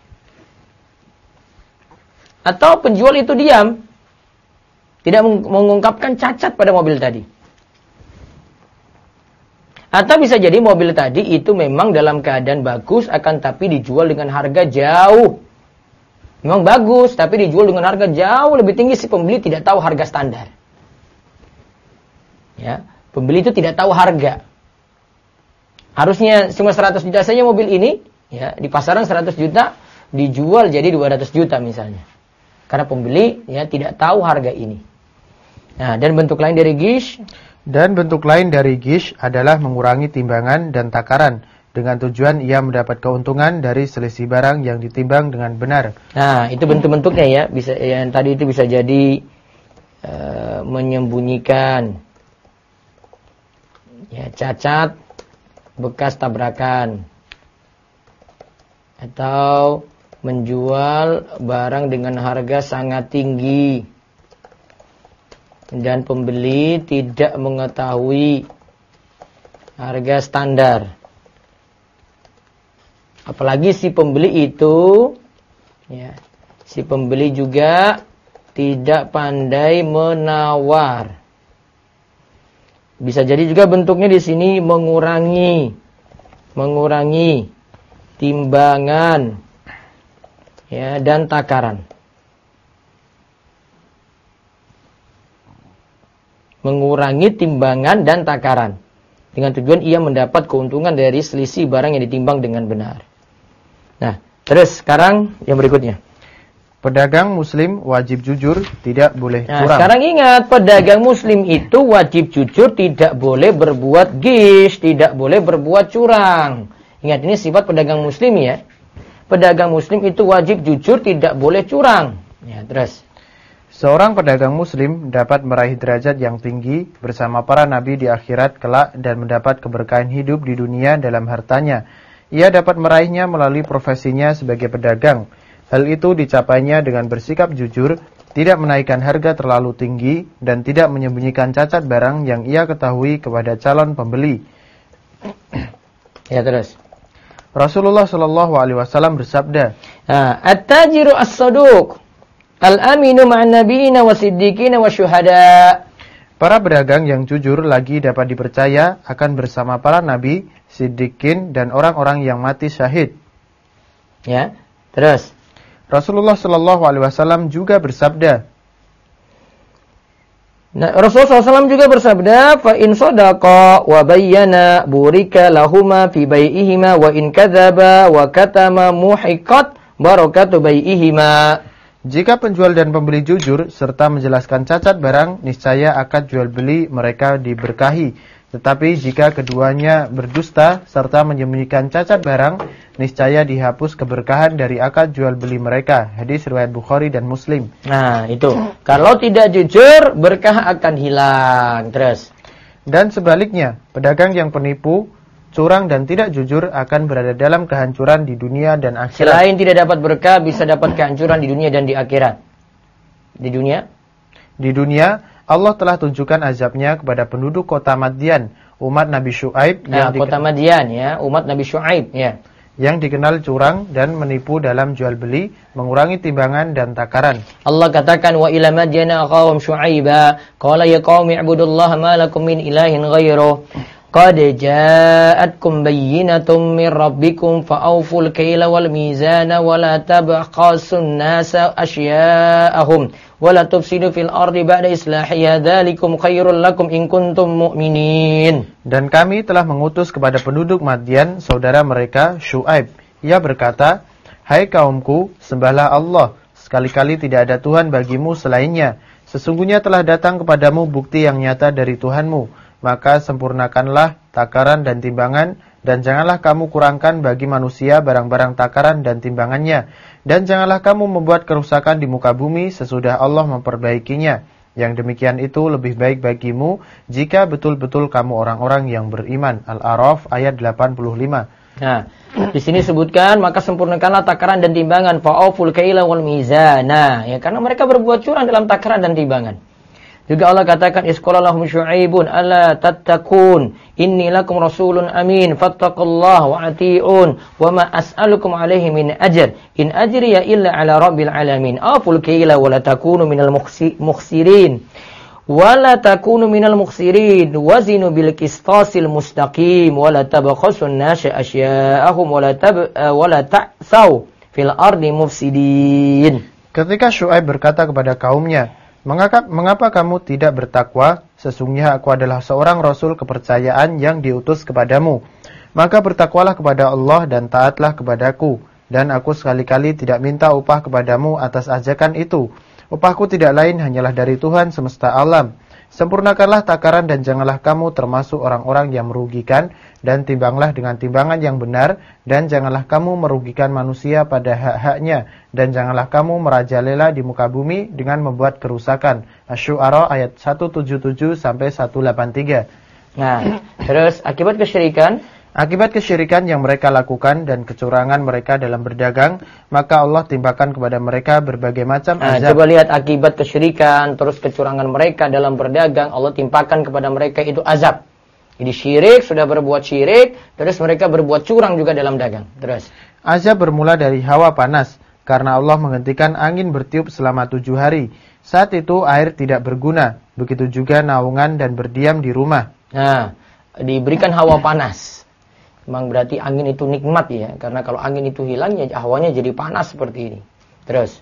A: Atau penjual itu diam, tidak mengungkapkan cacat pada mobil tadi. Atau bisa jadi mobil tadi itu memang dalam keadaan bagus, akan tapi dijual dengan harga jauh. Memang bagus, tapi dijual dengan harga jauh lebih tinggi, si pembeli tidak tahu harga standar. Ya, pembeli itu tidak tahu harga. Harusnya cuma 100 juta saja mobil ini, ya, di pasaran 100 juta, dijual jadi 200 juta misalnya. Karena pembeli ya tidak tahu harga ini. Nah, dan bentuk lain dari gish.
B: Dan bentuk lain dari gish adalah mengurangi timbangan dan takaran dengan tujuan ia mendapat keuntungan dari selisih barang yang ditimbang dengan benar.
A: Nah, itu bentuk-bentuknya ya. Bisa yang tadi itu bisa jadi menyembunyikan ya cacat bekas tabrakan, atau menjual barang dengan harga sangat tinggi dan pembeli tidak mengetahui harga standar. Apalagi si pembeli itu ya, si pembeli juga tidak pandai menawar. Bisa jadi juga bentuknya di sini mengurangi timbangan ya, dan takaran. Mengurangi timbangan dan takaran dengan tujuan ia mendapat keuntungan dari selisih barang yang ditimbang dengan benar. Nah, terus sekarang yang berikutnya.
B: Pedagang muslim wajib jujur, tidak boleh curang.
A: Nah, sekarang ingat, pedagang muslim itu wajib jujur, tidak boleh berbuat gish, tidak boleh berbuat curang. Ingat, ini sifat pedagang muslim ya. Pedagang muslim itu wajib jujur, tidak boleh curang. Ya, terus.
B: Seorang pedagang muslim dapat meraih derajat yang tinggi bersama para nabi di akhirat kelak dan mendapat keberkahan hidup di dunia dalam hartanya. Ia dapat meraihnya melalui profesinya sebagai pedagang. Hal itu dicapainya dengan bersikap jujur, tidak menaikkan harga terlalu tinggi, dan tidak menyembunyikan cacat barang yang ia ketahui kepada calon pembeli.
A: Ya, terus.
B: Rasulullah Shallallahu Alaihi Wasallam bersabda,
A: "At-tajiru as-saduq, al-aminu ma'an nabiyina was-siddiqina wasyuhada."
B: Para pedagang yang jujur lagi dapat dipercaya akan bersama para nabi, siddiqin, dan orang-orang yang mati syahid.
A: Ya, terus.
B: Rasulullah Shallallahu Alaihi Wasallam juga bersabda.
A: Nah, Rasulullah SAW juga bersabda, fa in sadaqa wa bayyana burika lahuma fi bai'ihima wa in kadzaba wa katama muhiqat barakatu bai'ihima.
B: Jika penjual dan pembeli jujur serta menjelaskan cacat barang, niscaya akad jual beli mereka diberkahi. Tetapi jika keduanya berdusta serta menyembunyikan cacat barang, niscaya dihapus keberkahan dari akad jual beli mereka. Hadis riwayat Bukhari dan Muslim.
A: Nah, itu. Kalau tidak jujur, berkah akan hilang. Terus.
B: Dan sebaliknya, pedagang yang penipu, curang dan tidak jujur akan berada dalam kehancuran di dunia dan akhirat.
A: Selain tidak dapat berkah, bisa dapat kehancuran di dunia dan di akhirat. Di dunia?
B: Di dunia, Allah telah tunjukkan azabnya kepada penduduk kota Madyan, umat Nabi Syuaib.
A: Kota Madyan, ya, umat Nabi Syuaib, ya.
B: Yang dikenal curang dan menipu dalam jual beli, mengurangi timbangan dan takaran.
A: Allah katakan, wa ila Madyana aqawam Syuaiba, qala ya qaumi ibudullaha ma lakum min ilahin ghairuh. Qad ja'atkum bayyinatun min rabbikum fa'awful kaila wal mizana wa la tabqasun nasa asya'ahum wa la tufsidu fil ardi ba'da islahiha dzalikum khairul lakum in kuntum mu'minin. Dan
B: kami telah mengutus kepada penduduk Madyan saudara mereka Syuaib. Ia berkata, "Hai kaumku, sembahlah Allah, sekali-kali tidak ada Tuhan bagimu selainnya. Sesungguhnya telah datang kepadamu bukti yang nyata dari Tuhanmu. Maka sempurnakanlah takaran dan timbangan, dan janganlah kamu kurangkan bagi manusia barang-barang takaran dan timbangannya. Dan janganlah kamu membuat kerusakan di muka bumi sesudah Allah memperbaikinya. Yang demikian itu lebih baik bagimu jika betul-betul kamu orang-orang yang beriman." Al-A'raf ayat 85.
A: Nah, di sini sebutkan, maka sempurnakanlah takaran dan timbangan, fa'awful kaila wal mizana. Ya, karena mereka berbuat curang dalam takaran dan timbangan. Juga Allah katakan, isqala lahum syu'aibun alla tattaqun inni lakum rasulun amin fattaqullaha wa ati'un wa ma as'alukum alaihi min ajr in ajriya illa ala rabbil alamin aful kaila wa la takunu minal mukhsirin wa la takunu minal mukhsirin wazinu bil qistasil mustaqim wa la tabkhasun nasa asya'ahum wa la ta'thaw fil ardi mufsidin.
B: Ketika Syuaib berkata kepada kaumnya, Mengapa kamu tidak bertakwa? Sesungguhnya aku adalah seorang rasul kepercayaan yang diutus kepadamu. Maka bertakwalah kepada Allah dan taatlah kepadaku. Dan aku sekali-kali tidak minta upah kepadamu atas ajakan itu. Upahku tidak lain hanyalah dari Tuhan semesta alam. Sempurnakanlah takaran dan janganlah kamu termasuk orang-orang yang merugikan. Dan timbanglah dengan timbangan yang benar. Dan janganlah kamu merugikan manusia pada hak-haknya. Dan janganlah kamu merajalela di muka bumi dengan membuat kerusakan. Asy-Syu'ara ayat 177 sampai 183.
A: Nah, terus akibat kesyirikan?
B: Akibat kesyirikan yang mereka lakukan dan kecurangan mereka dalam berdagang, maka Allah timpakan kepada mereka berbagai macam azab.
A: Coba lihat akibat kesyirikan, terus kecurangan mereka dalam berdagang, Allah timpakan kepada mereka itu azab. Jadi syirik, sudah berbuat syirik, terus mereka berbuat curang juga dalam dagang. Terus
B: azab bermula dari hawa panas, karena Allah menghentikan angin bertiup selama 7 hari. Saat itu air tidak berguna, begitu juga naungan dan berdiam di rumah.
A: Nah, diberikan hawa panas. Memang berarti angin itu nikmat ya, karena kalau angin itu hilang ya hawanya jadi panas seperti ini. Terus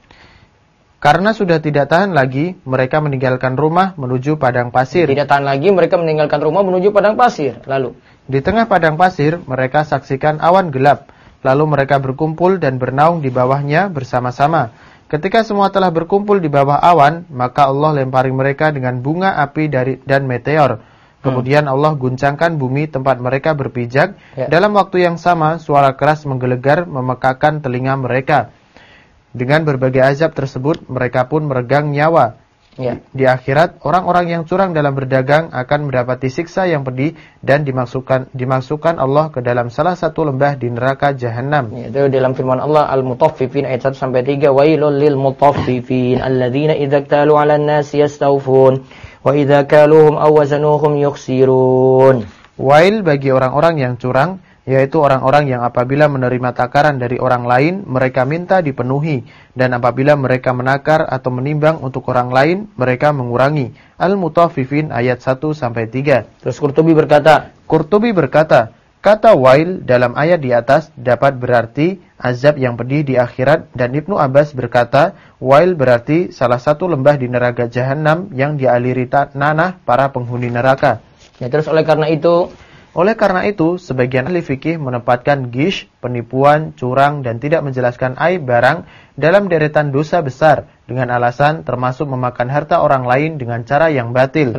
B: karena sudah tidak tahan lagi, mereka meninggalkan rumah menuju padang pasir.
A: Tidak tahan lagi, mereka meninggalkan rumah menuju padang pasir. Lalu
B: di tengah padang pasir, mereka saksikan awan gelap. Lalu mereka berkumpul dan bernaung di bawahnya bersama-sama. Ketika semua telah berkumpul di bawah awan, maka Allah lempari mereka dengan bunga api dan meteor. Kemudian Allah guncangkan bumi tempat mereka berpijak. Dalam waktu yang sama, suara keras menggelegar memekakan telinga mereka. Dengan berbagai azab tersebut, mereka pun meregang nyawa. Di akhirat, orang-orang yang curang dalam berdagang akan mendapati siksa yang pedih dan dimasukkan Allah ke dalam salah satu lembah di neraka jahanam.
A: Itu dalam firman Allah Al-Mutaffifin ayat 1 sampai 3, wailul lil mutaffifin alladzina idza iktalu 'alan nasi yastawfun wa idza kaluhum aw wazanuhum yukhsirun. Wail bagi orang-orang yang curang, yaitu orang-orang yang apabila menerima takaran dari orang lain, mereka minta dipenuhi, dan apabila mereka menakar atau menimbang untuk orang lain, mereka mengurangi. Al-Mutaffifin ayat 1 sampai 3. Terus Qurtubi berkata, kata wail dalam ayat di atas dapat berarti
B: azab yang pedih di akhirat, dan Ibnu Abbas berkata, wail berarti salah satu lembah di neraka Jahannam yang dialiri nanah para penghuni neraka.
A: Ya, terus oleh karena itu,
B: sebagian ahli fikih menempatkan gish, penipuan, curang, dan tidak menjelaskan aib barang dalam deretan dosa besar dengan alasan termasuk memakan harta orang lain dengan cara yang batil.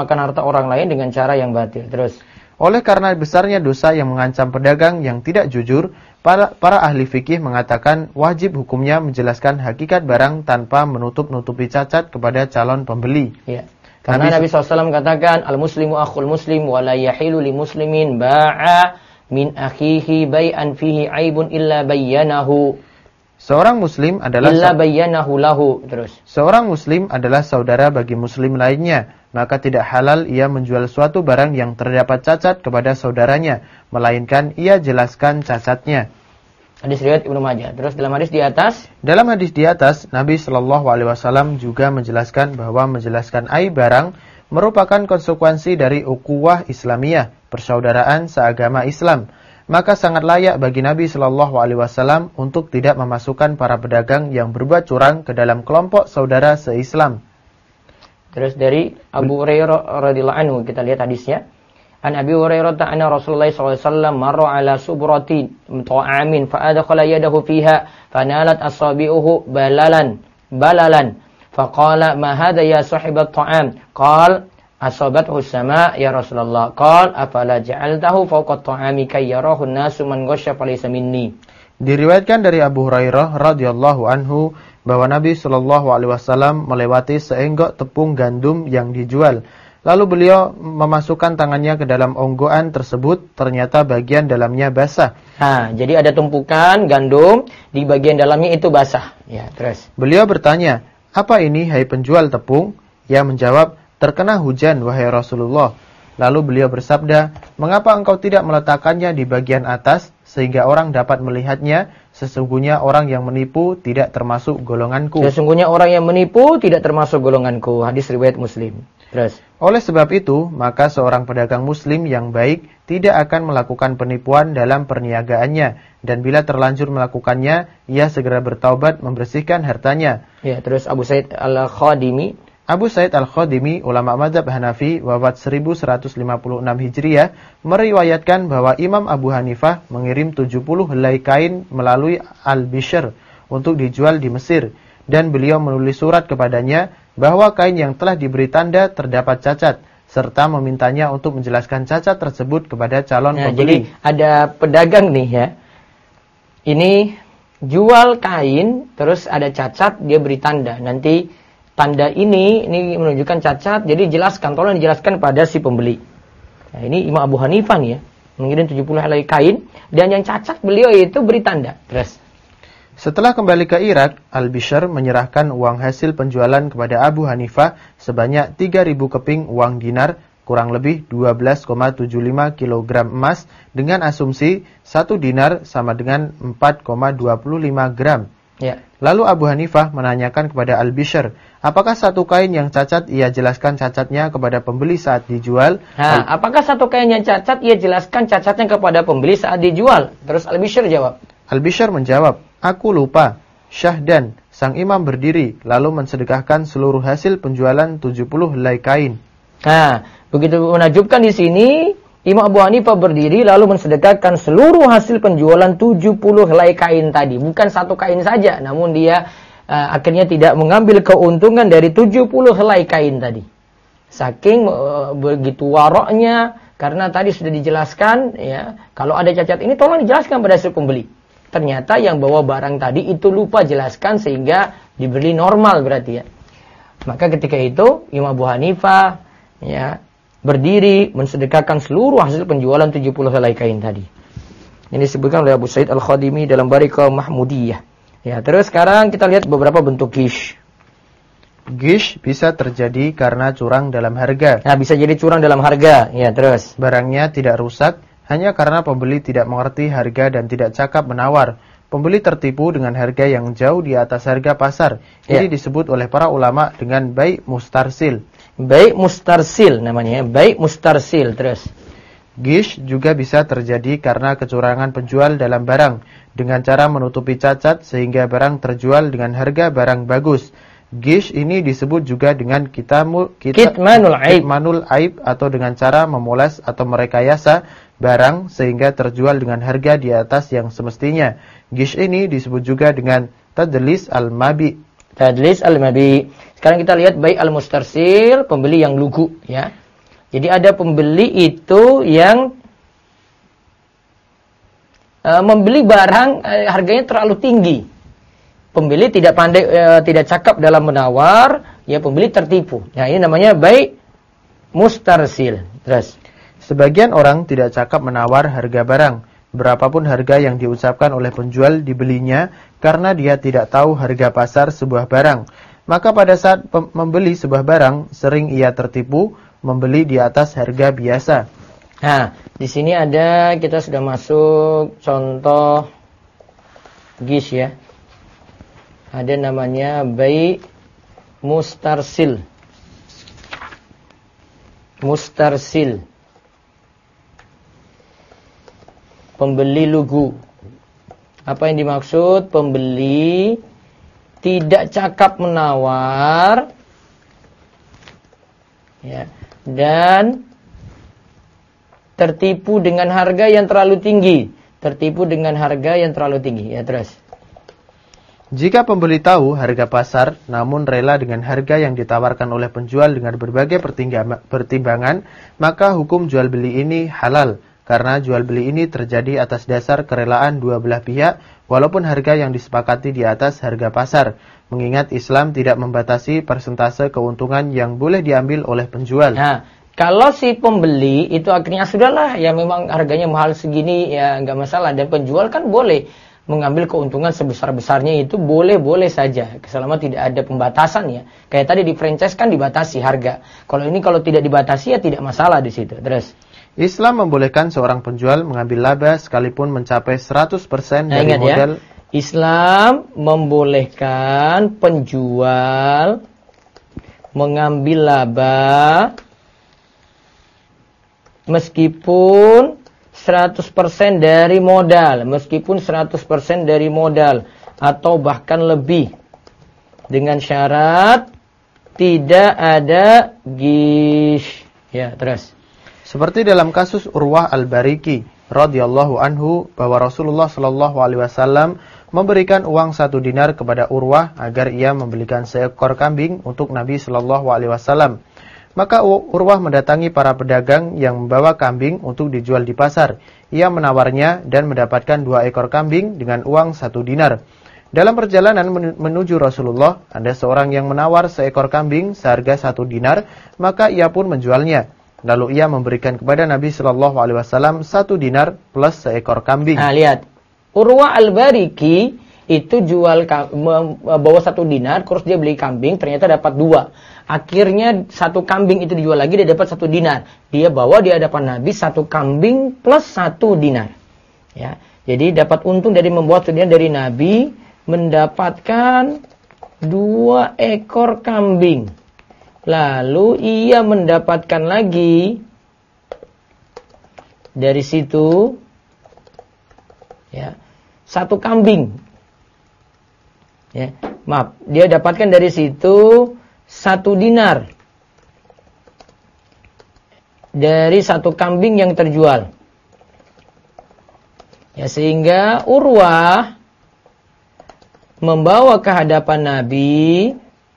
B: Terus, oleh karena besarnya dosa yang mengancam pedagang yang tidak jujur, para ahli fikih mengatakan wajib hukumnya menjelaskan hakikat barang tanpa menutup-nutupi cacat kepada calon pembeli.
A: Ya. Karena Nabi SAW katakan, al-muslimu akhul muslim wa la yahilu li muslimin ba'a min akhihi bay'an fihi aibun illa bayyanahu.
B: Seorang muslim adalah saudara bagi muslim lainnya, maka tidak halal ia menjual suatu barang yang terdapat cacat kepada saudaranya, melainkan ia jelaskan cacatnya.
A: Hadis riwayat Ibnu Majah. Terus dalam hadis di atas,
B: Nabi SAW juga menjelaskan bahwa menjelaskan aib barang merupakan konsekuensi dari ukhuwah Islamiyah, persaudaraan seagama Islam. Maka sangat layak bagi Nabi SAW untuk tidak memasukkan para pedagang yang berbuat curang ke dalam kelompok saudara se-Islam.
A: Terus dari Abu Hurairah radhiyallahu anhu, kita lihat hadisnya. An Abi Hurairah anna Rasulullah SAW marra ala subratin ta'amin fa'adkhala yadahu fiha fanalat asabi'uhu balalan faqala ma hadha ya sahibat ta'am qala asabathu sama' ya Rasulullah qala afala ja'altahu fawqa ta'ami kay yarahu an-nasu man ghasya falaysa minni.
B: Diriwayatkan dari Abu Hurairah radhiyallahu anhu bahwa Nabi SAW melewati seenggok tepung gandum yang dijual. Lalu beliau memasukkan tangannya ke dalam onggoan tersebut, ternyata bagian dalamnya basah.
A: Jadi ada tumpukan gandum, di bagian dalamnya itu basah. Ya, terus.
B: Beliau bertanya, apa ini hai penjual tepung? Ia menjawab, terkena hujan wahai Rasulullah. Lalu beliau bersabda, mengapa engkau tidak meletakkannya di bagian atas, sehingga orang dapat melihatnya? Sesungguhnya orang yang menipu tidak termasuk golonganku. Hadis riwayat Muslim. Terus. Oleh sebab itu, maka seorang pedagang muslim yang baik tidak akan melakukan penipuan dalam perniagaannya, dan bila terlanjur melakukannya, ia segera bertaubat membersihkan hartanya.
A: Ya, terus Abu Sa'id Al-Khadimi,
B: ulama mazhab Hanafi, wafat 1156 Hijriah, meriwayatkan bahwa Imam Abu Hanifah mengirim 70 helai kain melalui Al-Bishr untuk dijual di Mesir, dan beliau menulis surat kepadanya bahwa kain yang telah diberi tanda terdapat cacat, serta memintanya untuk menjelaskan cacat tersebut kepada calon pembeli.
A: Jadi ada pedagang nih ya, ini jual kain, terus ada cacat, dia beri tanda. Nanti tanda ini menunjukkan cacat, jadi tolong dijelaskan pada si pembeli. Nah, ini Imam Abu Hanifah nih ya, mengirim 70 helai kain, dan yang cacat beliau itu beri tanda. Terus.
B: Setelah kembali ke Irak, Al-Bishr menyerahkan uang hasil penjualan kepada Abu Hanifah sebanyak 3.000 keping uang dinar, kurang lebih 12,75 kg emas, dengan asumsi 1 dinar sama dengan 4,25 gram.
A: Ya.
B: Lalu Abu Hanifah menanyakan kepada Al-Bishr, apakah satu kain yang cacat ia jelaskan cacatnya kepada pembeli saat dijual?
A: Apakah satu kain yang cacat ia jelaskan cacatnya kepada pembeli saat dijual? Terus Al-Bishr jawab.
B: Al-Bishr menjawab, aku lupa. Syahdan, sang imam berdiri, lalu mensedekahkan seluruh hasil penjualan 70 helai kain.
A: Begitu menakjubkan di sini, Imam Abu Hanifah berdiri lalu mensedekahkan seluruh hasil penjualan 70 helai kain tadi. Bukan satu kain saja, namun dia akhirnya tidak mengambil keuntungan dari 70 helai kain tadi. Saking begitu waroknya, karena tadi sudah dijelaskan, ya, kalau ada cacat ini tolong dijelaskan pada si pembeli. Ternyata yang bawa barang tadi itu lupa jelaskan sehingga dibeli normal berarti ya. Maka ketika itu Imam Abu Hanifah ya berdiri mensedekahkan seluruh hasil penjualan 70 helai kain tadi. Ini disebutkan oleh Abu Sa'id Al-Khadimi dalam Barikah Mahmudiyah. Ya, terus sekarang kita lihat beberapa bentuk gish.
B: Gish bisa terjadi karena curang dalam harga.
A: Bisa jadi curang dalam harga. Ya, terus.
B: Barangnya tidak rusak hanya karena pembeli tidak mengerti harga dan tidak cakap menawar. Pembeli tertipu dengan harga yang jauh di atas harga pasar. Ini disebut oleh para ulama dengan bai' mustarsil.
A: Bai' mustarsil namanya, bai' mustarsil. Terus.
B: Gish juga bisa terjadi karena kecurangan penjual dalam barang dengan cara menutupi cacat sehingga barang terjual dengan harga barang bagus. Gish ini disebut juga dengan kitmanul aib atau dengan cara memoles atau merekayasa barang sehingga terjual dengan harga di atas yang semestinya. Gish ini disebut juga dengan tadlis al-mabi.
A: Tadlis al-mabi. Sekarang kita lihat bai al-mustarsil, pembeli yang lugu, ya. Jadi ada pembeli itu yang membeli barang harganya terlalu tinggi. Pembeli tidak pandai, tidak cakap dalam menawar, ya pembeli tertipu. Nah, ini namanya bai mustarsil. Terus,
B: sebagian orang tidak cakap menawar harga barang, berapapun harga yang diucapkan oleh penjual dibelinya karena dia tidak tahu harga pasar sebuah barang. Maka pada saat membeli sebuah barang, sering ia tertipu membeli di atas harga biasa.
A: Nah, di sini ada, kita sudah masuk contoh gish, ya. Ada namanya bai mustarsil. Mustarsil. Pembeli lugu. Apa yang dimaksud? Pembeli tidak cakap menawar, ya, dan tertipu dengan harga yang terlalu tinggi. Tertipu dengan harga yang terlalu tinggi. Ya, terus.
B: Jika pembeli tahu harga pasar, namun rela dengan harga yang ditawarkan oleh penjual dengan berbagai pertimbangan, maka hukum jual beli ini halal. Karena jual beli ini terjadi atas dasar kerelaan dua belah pihak, walaupun harga yang disepakati di atas harga pasar. Mengingat Islam tidak membatasi persentase keuntungan yang boleh diambil oleh penjual.
A: Nah, kalau si pembeli itu akhirnya sudahlah, ya memang harganya mahal segini, ya nggak masalah. Dan penjual kan boleh mengambil keuntungan sebesar-besarnya, itu boleh-boleh saja. Selama tidak ada pembatasan, ya. Kayak tadi di franchise kan dibatasi harga. Kalau ini kalau tidak dibatasi, ya tidak masalah di situ. Terus,
B: Islam membolehkan seorang penjual mengambil laba sekalipun mencapai 100% dari modal.
A: Ya, Islam membolehkan penjual mengambil laba meskipun 100% dari modal, meskipun 100% dari modal atau bahkan lebih, dengan syarat tidak ada gish. Ya, terus.
B: Seperti dalam kasus Urwah al-Bariki radhiyallahu anhu, bahwa Rasulullah sallallahu alaihi wasallam memberikan uang 1 dinar kepada Urwah agar ia membelikan seekor kambing untuk Nabi sallallahu alaihi wasallam. Maka Urwah mendatangi para pedagang yang membawa kambing untuk dijual di pasar. Ia menawarnya dan mendapatkan 2 ekor kambing dengan uang 1 dinar. Dalam perjalanan menuju Rasulullah, ada seorang yang menawar seekor kambing seharga 1 dinar, maka ia pun menjualnya. Lalu ia memberikan kepada Nabi sallallahu alaihi wasallam 1 dinar plus seekor kambing.
A: Nah, lihat. Urwah al-Bariki itu jual bawa 1 dinar, terus dia beli kambing, ternyata dapat 2. Akhirnya 1 kambing itu dijual lagi, dia dapat 1 dinar. Dia bawa di hadapan Nabi 1 kambing plus 1 dinar. Ya, jadi dapat untung dari membuat 1 dinar dari Nabi, mendapatkan 2 ekor kambing. Lalu ia mendapatkan lagi dari situ, ya, 1 kambing. Ya, maaf, dia dapatkan dari situ 1 dinar dari 1 kambing yang terjual. Ya, sehingga Urwah membawa ke hadapan Nabi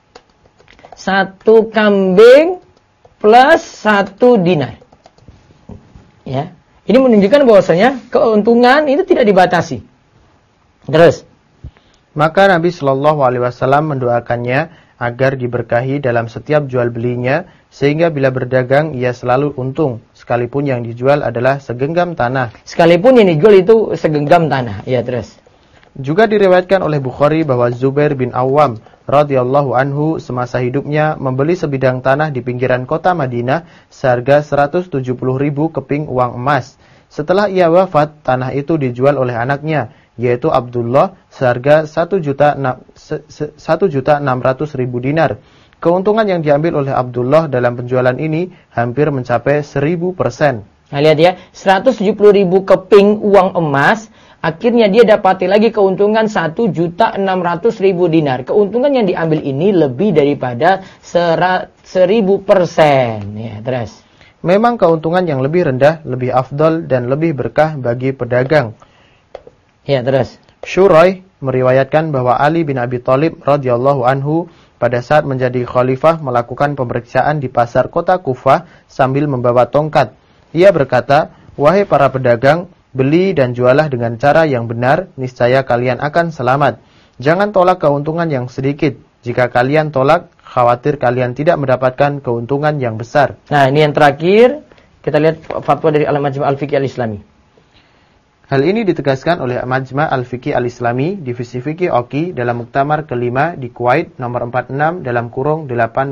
A: 1 kambing plus 1 dinar. Ya, ini menunjukkan bahwasanya keuntungan itu tidak dibatasi. Terus,
B: maka Nabi sallallahu alaihi wasallam mendoakannya agar diberkahi dalam setiap jual belinya, sehingga bila berdagang ia selalu untung, sekalipun yang dijual adalah segenggam tanah.
A: Sekalipun yang dijual itu segenggam tanah. Ya, terus.
B: Juga diriwayatkan oleh Bukhari bahwa Zubair bin Awam radhiyallahu anhu semasa hidupnya membeli sebidang tanah di pinggiran kota Madinah seharga 170.000 keping uang emas. Setelah ia wafat, tanah itu dijual oleh anaknya, yaitu Abdullah, seharga 1.600.000 dinar. Keuntungan yang diambil oleh Abdullah dalam penjualan ini hampir mencapai 1000%.
A: Nah, lihat ya, 170.000 keping uang emas, akhirnya dia dapati lagi keuntungan 1.600.000 dinar. Keuntungan yang diambil ini lebih daripada 1.000%. Ya, terus.
B: Memang keuntungan yang lebih rendah, lebih afdol dan lebih berkah bagi pedagang.
A: Ya, terus.
B: Syurai meriwayatkan bahwa Ali bin Abi Thalib radhiyallahu anhu pada saat menjadi khalifah melakukan pemeriksaan di pasar kota Kufah sambil membawa tongkat. Ia berkata, "Wahai para pedagang, beli dan jualah dengan cara yang benar, niscaya kalian akan selamat. Jangan tolak keuntungan yang sedikit. Jika kalian tolak, khawatir kalian tidak mendapatkan keuntungan yang besar."
A: Nah, ini yang terakhir, kita lihat fatwa dari Al-Majma' Al-Fiqh Al-Islami.
B: Hal ini ditegaskan oleh Majma' Al-Fiqh Al-Islami, Divisi Fikih Oki dalam Muktamar kelima di Kuwait nomor 46 dalam kurung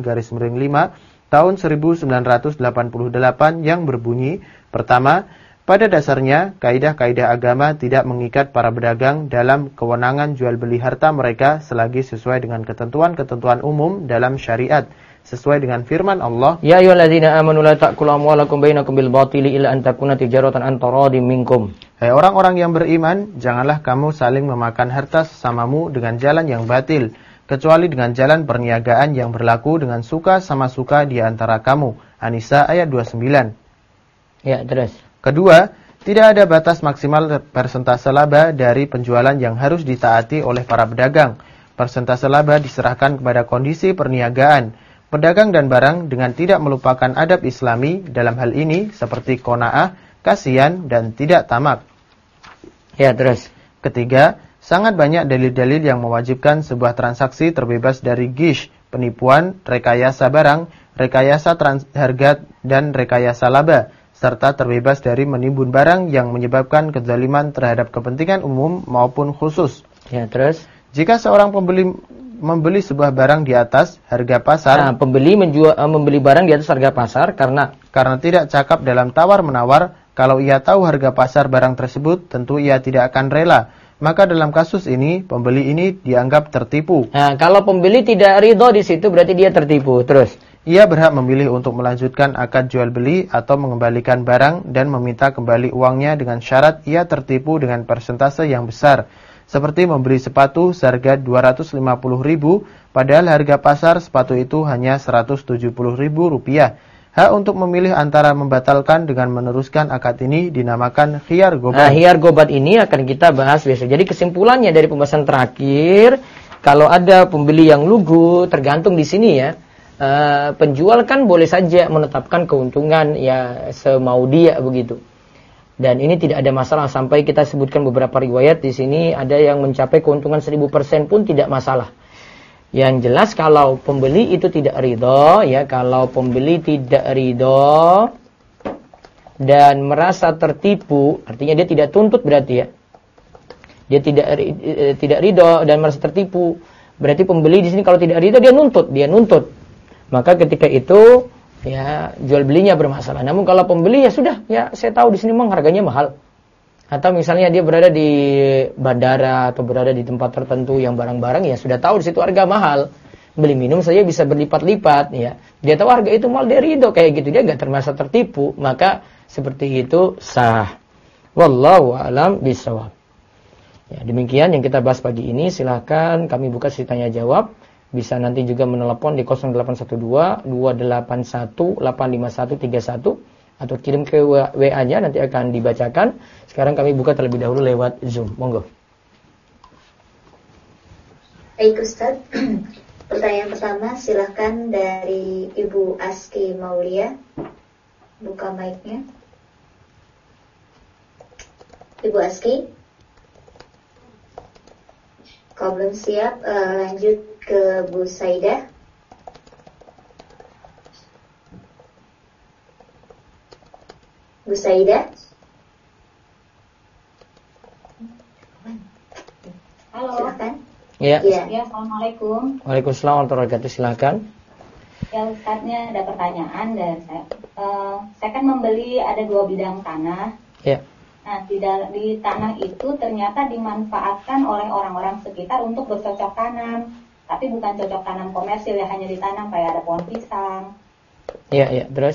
B: 8/5 tahun 1988 yang berbunyi, pertama, pada dasarnya kaidah-kaidah agama tidak mengikat para pedagang dalam kewenangan jual beli harta mereka selagi sesuai dengan ketentuan-ketentuan umum dalam syariat, sesuai dengan firman Allah,
A: Ya ayyuhalladzina amanu la ta'kulu amwalakum bainakum bil batili illa an takuna tijaratan an taradin minkum.
B: Hai orang-orang yang beriman, janganlah kamu saling memakan harta sesamamu dengan jalan yang batil, kecuali dengan jalan perniagaan yang berlaku dengan suka sama suka di antara kamu. An-Nisa ayat 29.
A: Ya, terus.
B: Kedua, tidak ada batas maksimal persentase laba dari penjualan yang harus ditaati oleh para pedagang. Persentase laba diserahkan kepada kondisi perniagaan. Pedagang dan barang dengan tidak melupakan adab Islami dalam hal ini seperti qanaah, kasihan, dan tidak tamak.
A: Ya, terus.
B: Ketiga, sangat banyak dalil-dalil yang mewajibkan sebuah transaksi terbebas dari ghish, penipuan, rekayasa barang, rekayasa harga, dan rekayasa laba, serta terbebas dari menimbun barang yang menyebabkan kezaliman terhadap kepentingan umum maupun khusus.
A: Ya, terus.
B: Jika seorang pembeli membeli sebuah barang di atas harga pasar,
A: Nah, pembeli membeli barang di atas harga pasar karena
B: tidak cakap dalam tawar-menawar, kalau ia tahu harga pasar barang tersebut, tentu ia tidak akan rela. Maka dalam kasus ini, pembeli ini dianggap tertipu.
A: Nah, kalau pembeli tidak ridho di situ berarti dia tertipu. Terus.
B: Ia berhak memilih untuk melanjutkan akad jual beli atau mengembalikan barang dan meminta kembali uangnya dengan syarat ia tertipu dengan persentase yang besar. Seperti membeli sepatu seharga 250.000, padahal harga pasar sepatu itu hanya 170.000 rupiah. Hak untuk memilih antara membatalkan dengan meneruskan akad ini dinamakan khiyar gobat.
A: Nah, khiyar gobat ini akan kita bahas besok. Jadi kesimpulannya dari pembahasan terakhir, kalau ada pembeli yang lugu, tergantung di sini ya. Penjual kan boleh saja menetapkan keuntungan ya semau dia begitu. Dan ini tidak ada masalah, sampai kita sebutkan beberapa riwayat di sini ada yang mencapai keuntungan 1000% pun tidak masalah. Yang jelas kalau pembeli itu tidak ridho, ya kalau pembeli tidak ridho dan merasa tertipu, artinya dia tidak tuntut berarti ya. Dia tidak ridho dan merasa tertipu, berarti pembeli di sini kalau tidak ridho dia nuntut. Maka ketika itu ya jual belinya bermasalah. Namun kalau pembeli ya sudah, ya saya tahu di sini memang harganya mahal. Atau misalnya dia berada di bandara atau berada di tempat tertentu yang barang-barang ya sudah tahu di situ harga mahal. Beli minum saja bisa berlipat-lipat ya. Dia tahu harga itu mahal, dia ridho kayak gitu, dia enggak termasa tertipu, maka seperti itu sah. Wallahu a'lam bishawab. Ya, demikian yang kita bahas pagi ini. Silakan kami buka sesi tanya jawab. Bisa nanti juga menelepon di 0812 281 85131 atau kirim ke WA-nya, nanti akan dibacakan. Sekarang kami buka terlebih dahulu lewat Zoom. Monggo.
C: Baik Ustaz. Pertanyaan pertama silahkan dari Ibu Aski Maulia. Buka mic-nya. Ibu Aski. Kalau belum siap, lanjut ke Bu Saidah. Bu Saidah.
D: Halo.
C: Silakan.
A: Ya.
C: Ya.
D: Ya, assalamualaikum.
A: Waalaikumsalam warahmatullahi wabarakatuh. Silakan.
D: Ya, Ustadznya ada pertanyaan dari saya. Saya kan membeli ada 2 bidang tanah.
A: Ya.
D: Nah, di tanah itu ternyata dimanfaatkan oleh orang-orang sekitar untuk bercocok tanam. Tapi bukan cocok tanam komersil ya, hanya ditanam kayak ada pohon pisang.
A: Ya, terus?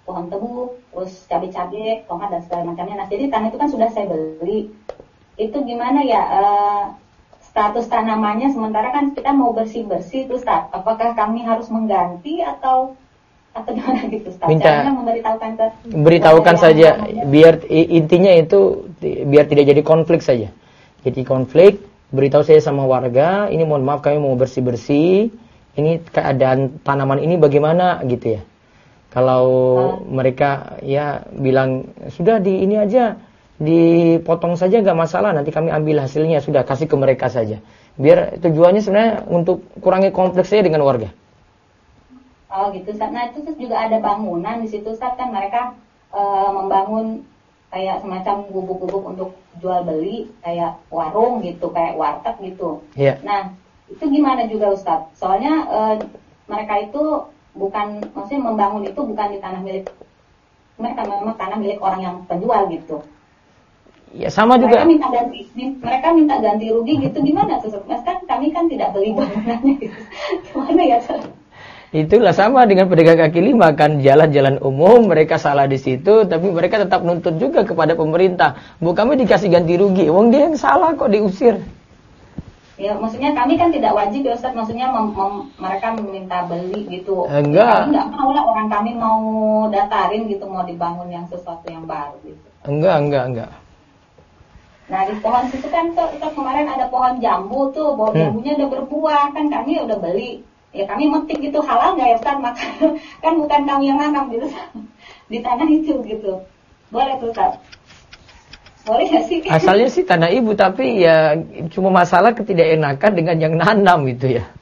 D: pohon tebu, terus cabai-cabai, tomat dan segala macamnya. Nah, jadi tanah itu kan sudah saya beli. Itu gimana ya status tanamannya, sementara kan kita mau bersih-bersih, terus apakah kami harus mengganti atau gimana gitu?
A: Minta
D: memberitahukan
A: beritahukan saja, biar intinya itu biar tidak jadi konflik saja. Jadi konflik, beritahu saya sama warga, ini mohon maaf kami mau bersih-bersih, ini keadaan tanaman ini bagaimana gitu ya. Kalau mereka ya bilang sudah di ini aja, dipotong saja nggak masalah, nanti kami ambil hasilnya, sudah kasih ke mereka saja. Biar tujuannya sebenarnya untuk kurangi konflik saya dengan warga.
D: Oh gitu, nah itu juga ada bangunan di situ, Ustaz, kan mereka membangun kayak semacam gubuk-gubuk untuk jual beli, kayak warung gitu, kayak warteg gitu.
A: Yeah.
D: Nah itu gimana juga, Ustaz? Soalnya mereka itu maksudnya membangun itu bukan di tanah milik mereka, memang tanah milik orang yang penjual gitu.
A: Ya sama juga.
D: Mereka minta ganti rugi gitu, gimana tuh? Mas kan kami kan tidak beli bangunannya gitu. Gimana ya, Ustaz?
A: Itulah sama dengan pedagang kaki lima, kan jalan-jalan umum, mereka salah di situ, tapi mereka tetap nuntut juga kepada pemerintah. Bu, kami dikasih ganti rugi, wong dia yang salah kok diusir.
D: Ya, maksudnya kami kan tidak wajib ya, Ustaz, maksudnya mereka meminta beli gitu.
A: Enggak.
D: Kami nggak mau lah, orang kami mau datarin gitu, mau dibangun yang sesuatu yang baru gitu.
A: Enggak.
D: Nah di pohon situ kan tuh kemarin ada pohon jambu tuh, pohon jambunya udah berbuah, kan kami udah beli. Ya kami metik gitu, halal nggak ya, Ustaz? Maka kan bukan kami yang nanam gitu di tanah itu gitu. Boleh tuh, Ustaz? Boleh nggak sih?
A: Asalnya sih tanah ibu, tapi ya cuma masalah ketidakenakan dengan yang nanam itu ya.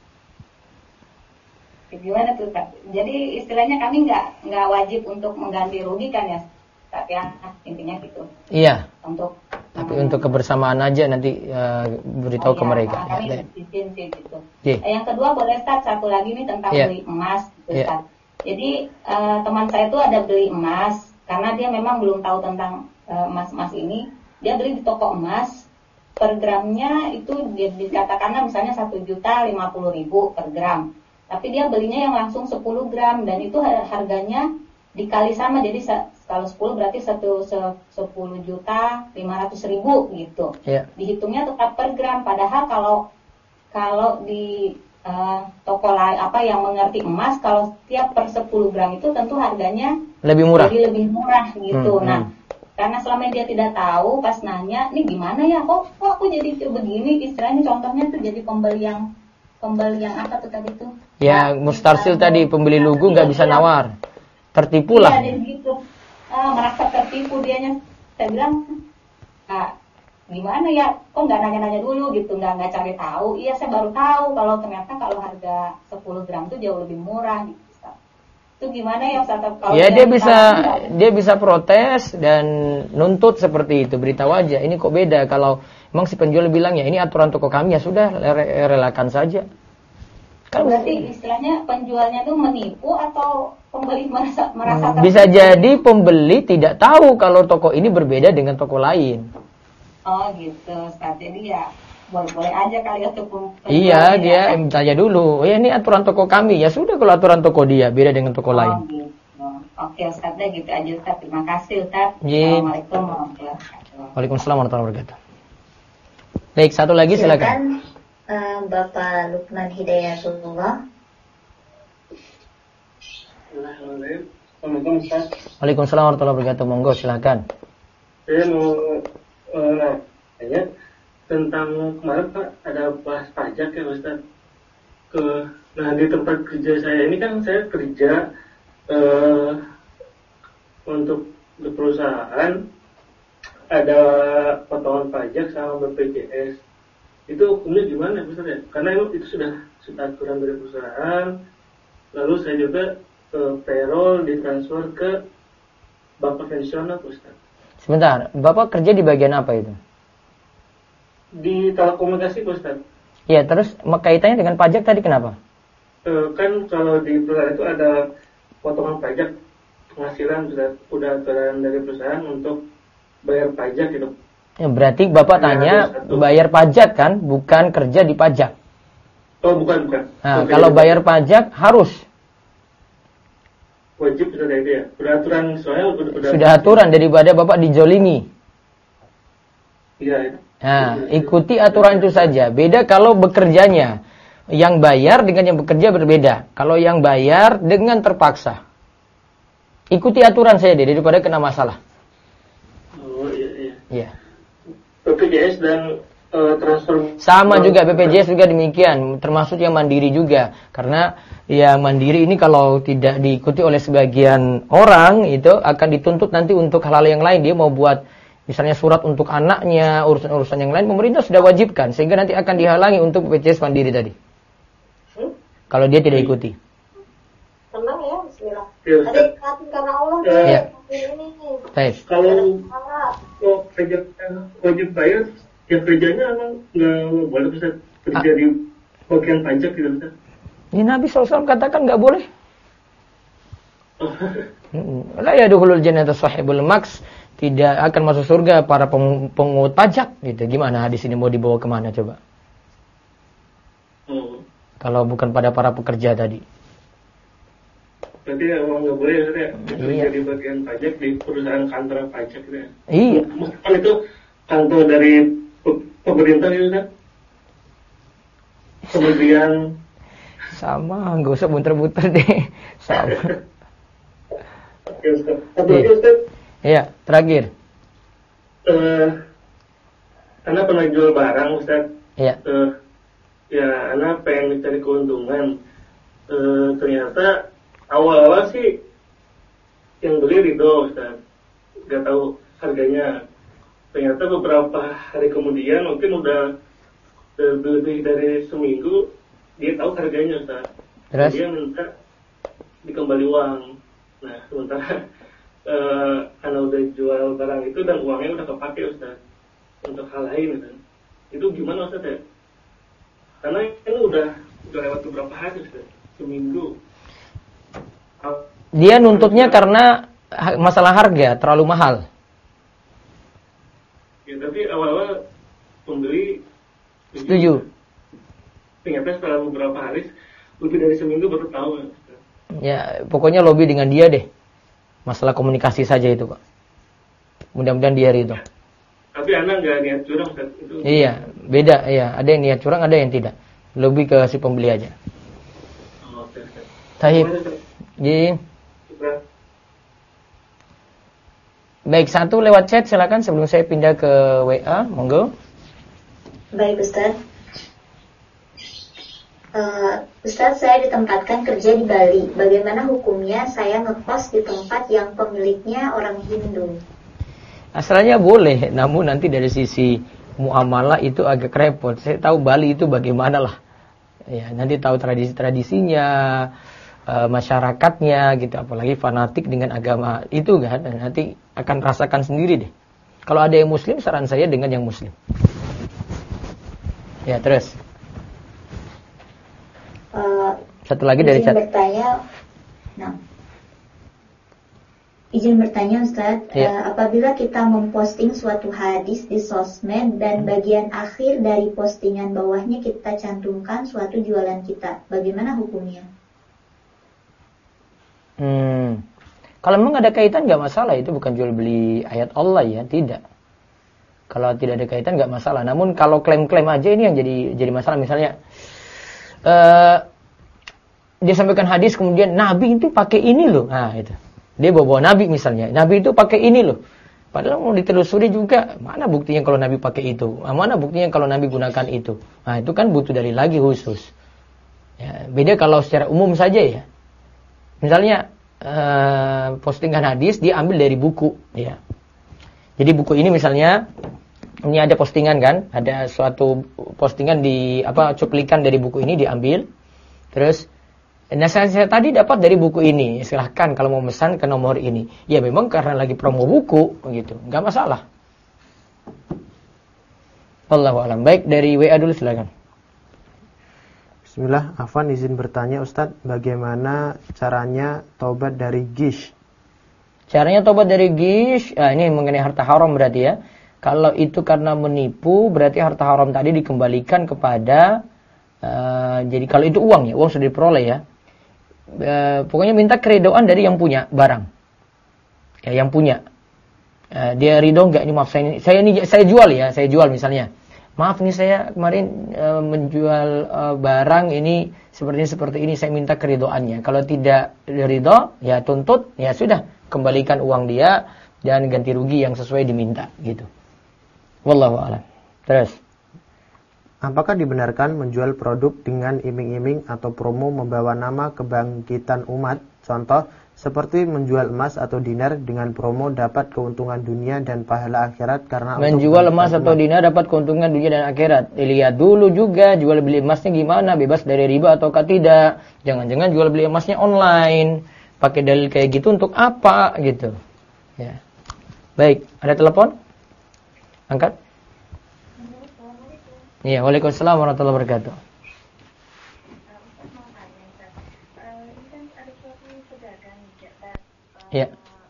D: Gimana tuh, Ustaz? Jadi istilahnya kami nggak wajib untuk mengganti rugi kan ya, tapi ya intinya gitu.
A: Iya.
D: Tapi
A: untuk kebersamaan aja nanti beritahu ke mereka.
D: Kami izin sih gitu.
A: Yeah.
D: Yang kedua boleh, Ustaz, satu lagi nih tentang beli emas gitu, Ustaz. Jadi teman saya tuh ada beli emas karena dia memang belum tahu tentang emas-emas ini. Dia beli di toko emas, per gramnya itu dikatakanlah misalnya 1.050.000 per gram. Tapi dia belinya yang langsung 10 gram dan itu harganya dikali sama, jadi kalau 10 berarti 10.500.000 gitu. Yeah. Dihitungnya tetap per gram. Padahal kalau di toko lain yang mengerti emas, kalau setiap per 10 gram itu tentu harganya
A: lebih murah.
D: Jadi lebih murah gitu. Nah, karena selama dia tidak tahu, pas nanya, nih gimana ya, kok aku jadi begini, istilahnya contohnya tuh jadi pembeli yang apa tuh tadi tuh?
A: Ya, mustarsil tadi, pembeli lugu nggak bisa nawar. Tertipu lah.
D: Iya, gitu. Merasa tertipu dianya. Saya bilang, gimana ya? Kok nggak nanya-nanya dulu gitu, nggak cari tahu? Iya, saya baru tahu kalau ternyata kalau harga 10 gram itu jauh lebih murah gitu. Itu gimana ya, Ustaz?
A: Ya dia bisa protes dan nuntut seperti itu. Beritahu aja, ini kok beda. Kalau memang si penjual bilang ya ini aturan toko kami, ya sudah relakan saja.
D: Kan berarti istilahnya penjualnya itu menipu atau pembeli merasa
A: bisa jadi pembeli tidak tahu kalau toko ini berbeda dengan toko lain.
D: Oh gitu, Ustaz. Jadi ya boleh aja kali ya tuh.
A: Iya, dia tanya dulu. Ya ini aturan toko kami. Ya sudah, kalau aturan toko dia beda dengan toko lain.
D: Gitu. Oke, Ustaz, gitu aja, Ustaz. Terima kasih, Ustaz.
A: Assalamualaikum
D: warahmatullahi wabarakatuh.
A: Waalaikumsalam warahmatullahi wabarakatuh. Baik, satu lagi silakan.
C: Bapak Lukman Hidayatullah.
E: Assalamualaikum, Ustaz.
A: Waalaikumsalam warahmatullahi wabarakatuh. Monggo silakan.
E: Saya mau nanya tentang kemarin Pak ada bahas pajak ya, Ustaz. Nah di tempat kerja saya ini kan saya kerja untuk di perusahaan, ada potongan pajak sama BPJS. Itu hukumnya gimana, Ustaz ya? Karena itu sudah aturan dari perusahaan. Lalu saya juga payroll ditransfer ke Bapak pensiunan, Ustaz.
A: Sebentar, Bapak kerja di bagian apa itu?
E: Di telekomunikasi, Ustaz.
A: Iya, terus kaitannya dengan pajak tadi kenapa?
E: Kan kalau di perusahaan itu ada potongan pajak penghasilan, udah aturan dari perusahaan untuk bayar pajak gitu.
A: Ya, berarti Bapak tanya bayar pajak kan, bukan kerja di pajak.
E: Oh, bukan.
A: Nah, kalau bayar pajak harus.
E: wajib sudah itu ya. Sudah aturan soalnya udah
A: Sudah aturan daripada Bapak dijolimi.
E: Iya.
A: Nah, ikuti aturan itu saja. Beda kalau bekerjanya. Yang bayar dengan yang bekerja berbeda. Kalau yang bayar dengan terpaksa. Ikuti aturan saja daripada kena masalah.
E: Oh iya.
A: Iya.
E: BPJS dan transfer
A: Sama juga BPJS juga demikian, termasuk yang mandiri juga. Karena yang mandiri ini kalau tidak diikuti oleh sebagian orang itu akan dituntut nanti untuk hal-hal yang lain. Dia mau buat misalnya surat untuk anaknya, urusan-urusan yang lain pemerintah sudah wajibkan sehingga nanti akan dihalangi untuk BPJS mandiri tadi. Kalau dia tidak ikuti.
C: Tenang ya, bismillah.
E: Ya,
C: Ada ikhlasin karena Allah
A: Ya.
C: ini.
A: Baik.
E: kalau kerja wajib bayar, yang kerjanya emang nggak boleh bisa kerja di bagian pajak gitu Ustaz.
A: Ini Nabi SAW katakan nggak boleh. La yadkhulul jannata sahibul maks, tidak akan masuk surga para pengungut pajak. Gitu. Gimana hadis ini mau dibawa kemana coba? Kalau bukan pada para pekerja tadi.
E: Berarti emang nggak boleh Ustaz ya kerja
A: Iya.
E: di bagian pajak di perusahaan kantor pajak gitu ya.
A: Iya.
E: Meskipun itu kantor dari pemerintah gitu Ustaz. Kemudian
A: Sama, nggak usah muter-muter deh. Sama.
E: Oke Ustaz. Satu lagi Ustaz.
A: Iya, terakhir.
E: Anda pernah jual barang Ustaz.
A: Iya.
E: Ya, Anda pengen mencari keuntungan. Ternyata awal-awal sih yang beli Ridho Ustaz. Gak tahu harganya. Ternyata beberapa hari kemudian mungkin udah lebih dari seminggu dia tahu harganya Ustaz.
A: Terus?
E: Dia minta dikembali uang. Nah, sementara Anda udah jual barang itu dan uangnya udah kepake Ustaz untuk hal lain kan. Itu gimana Ustaz ya? Karena ini udah lewat beberapa hari Ustaz, seminggu.
A: Dia nuntutnya karena masalah harga terlalu mahal.
E: Ya, tapi awal-awal pembeli
A: Setuju.
E: Ternyata setelah beberapa hari, lebih dari seminggu baru tahu.
A: Ya, pokoknya lobby dengan dia deh. Masalah komunikasi saja itu, Pak. Mudah-mudahan dia ridho.
E: Tapi Anda nggak niat curang Ustaz. Itu
A: Iya, beda. Iya, ada yang niat curang, ada yang tidak. Lebih ke si pembeli aja.
E: oke Ustaz.
A: Tahib.
E: Gimana, Ustaz?
A: Jadi,
E: Syukran.
A: baik, satu lewat chat silakan sebelum saya pindah ke WA, monggo.
C: Baik Ustaz. Ustaz, saya ditempatkan kerja di Bali. Bagaimana hukumnya saya ngekos di tempat yang pemiliknya orang Hindu?
A: Asalnya boleh, namun nanti dari sisi muamalah itu agak repot. Saya tahu Bali itu bagaimana lah. Ya, nanti tahu tradisi-tradisinya, masyarakatnya gitu, apalagi fanatik dengan agama itu kan, dan nanti akan rasakan sendiri deh. Kalau ada yang muslim, saran saya dengan yang muslim. Ya, terus. Satu lagi dari chat.
C: Izin bertanya Ustaz,
A: Ya.
C: apabila kita memposting suatu hadis di sosmed dan bagian akhir dari postingan bawahnya kita cantumkan suatu jualan kita, bagaimana hukumnya?
A: Kalau memang ada kaitan nggak masalah, itu bukan jual beli ayat Allah ya, tidak. Kalau tidak ada kaitan nggak masalah. Namun kalau klaim-klaim aja ini yang jadi masalah. Misalnya dia sampaikan hadis kemudian Nabi itu pakai ini loh, nah itu. Dia bawa Nabi misalnya, Nabi itu pakai ini loh. Padahal mau ditelusuri juga, mana buktinya kalau Nabi pakai itu? Mana buktinya kalau Nabi gunakan itu? Nah itu kan butuh dalil lagi khusus. Ya, beda kalau secara umum saja ya. Misalnya postingan hadis dia ambil dari buku, ya. Jadi buku ini misalnya, ini ada postingan kan, ada suatu postingan di cuplikan dari buku ini diambil, terus nasihat saya tadi dapat dari buku ini, silahkan kalau mau pesan ke nomor ini. Ya memang karena lagi promo buku, gitu, nggak masalah. Wallahu a'lam. Baik, dari WA dulu silakan.
B: Bismillah, Afwan izin bertanya Ustadz, bagaimana caranya taubat dari gish?
A: Caranya taubat dari gish, ini mengenai harta haram berarti ya. Kalau itu karena menipu, berarti harta haram tadi dikembalikan kepada, jadi kalau itu uang ya, uang sudah diperoleh ya. pokoknya minta keridhaan dari yang punya barang. Ya, yang punya. Dia ridho enggak, ini maaf saya jual ya, saya jual misalnya. Maaf nih saya kemarin menjual barang ini seperti ini, saya minta keridhoannya. Kalau tidak ridho, ya tuntut, ya sudah, kembalikan uang dia dan ganti rugi yang sesuai diminta gitu. Wallahu a'lam. Terus,
B: apakah dibenarkan menjual produk dengan iming-iming atau promo membawa nama kebangkitan umat? Contoh, seperti menjual emas atau dinar dengan promo dapat keuntungan dunia dan pahala akhirat karena
A: menjual emas atau dinar dapat keuntungan dunia dan akhirat. Dilihat dulu juga jual beli emasnya gimana, bebas dari riba ataukah tidak. Jangan-jangan jual beli emasnya online. Pakai dalil kayak gitu untuk apa gitu. Ya. Baik, ada telepon? Angkat. Iya, waalaikumsalam warahmatullahi wabarakatuh. Iya.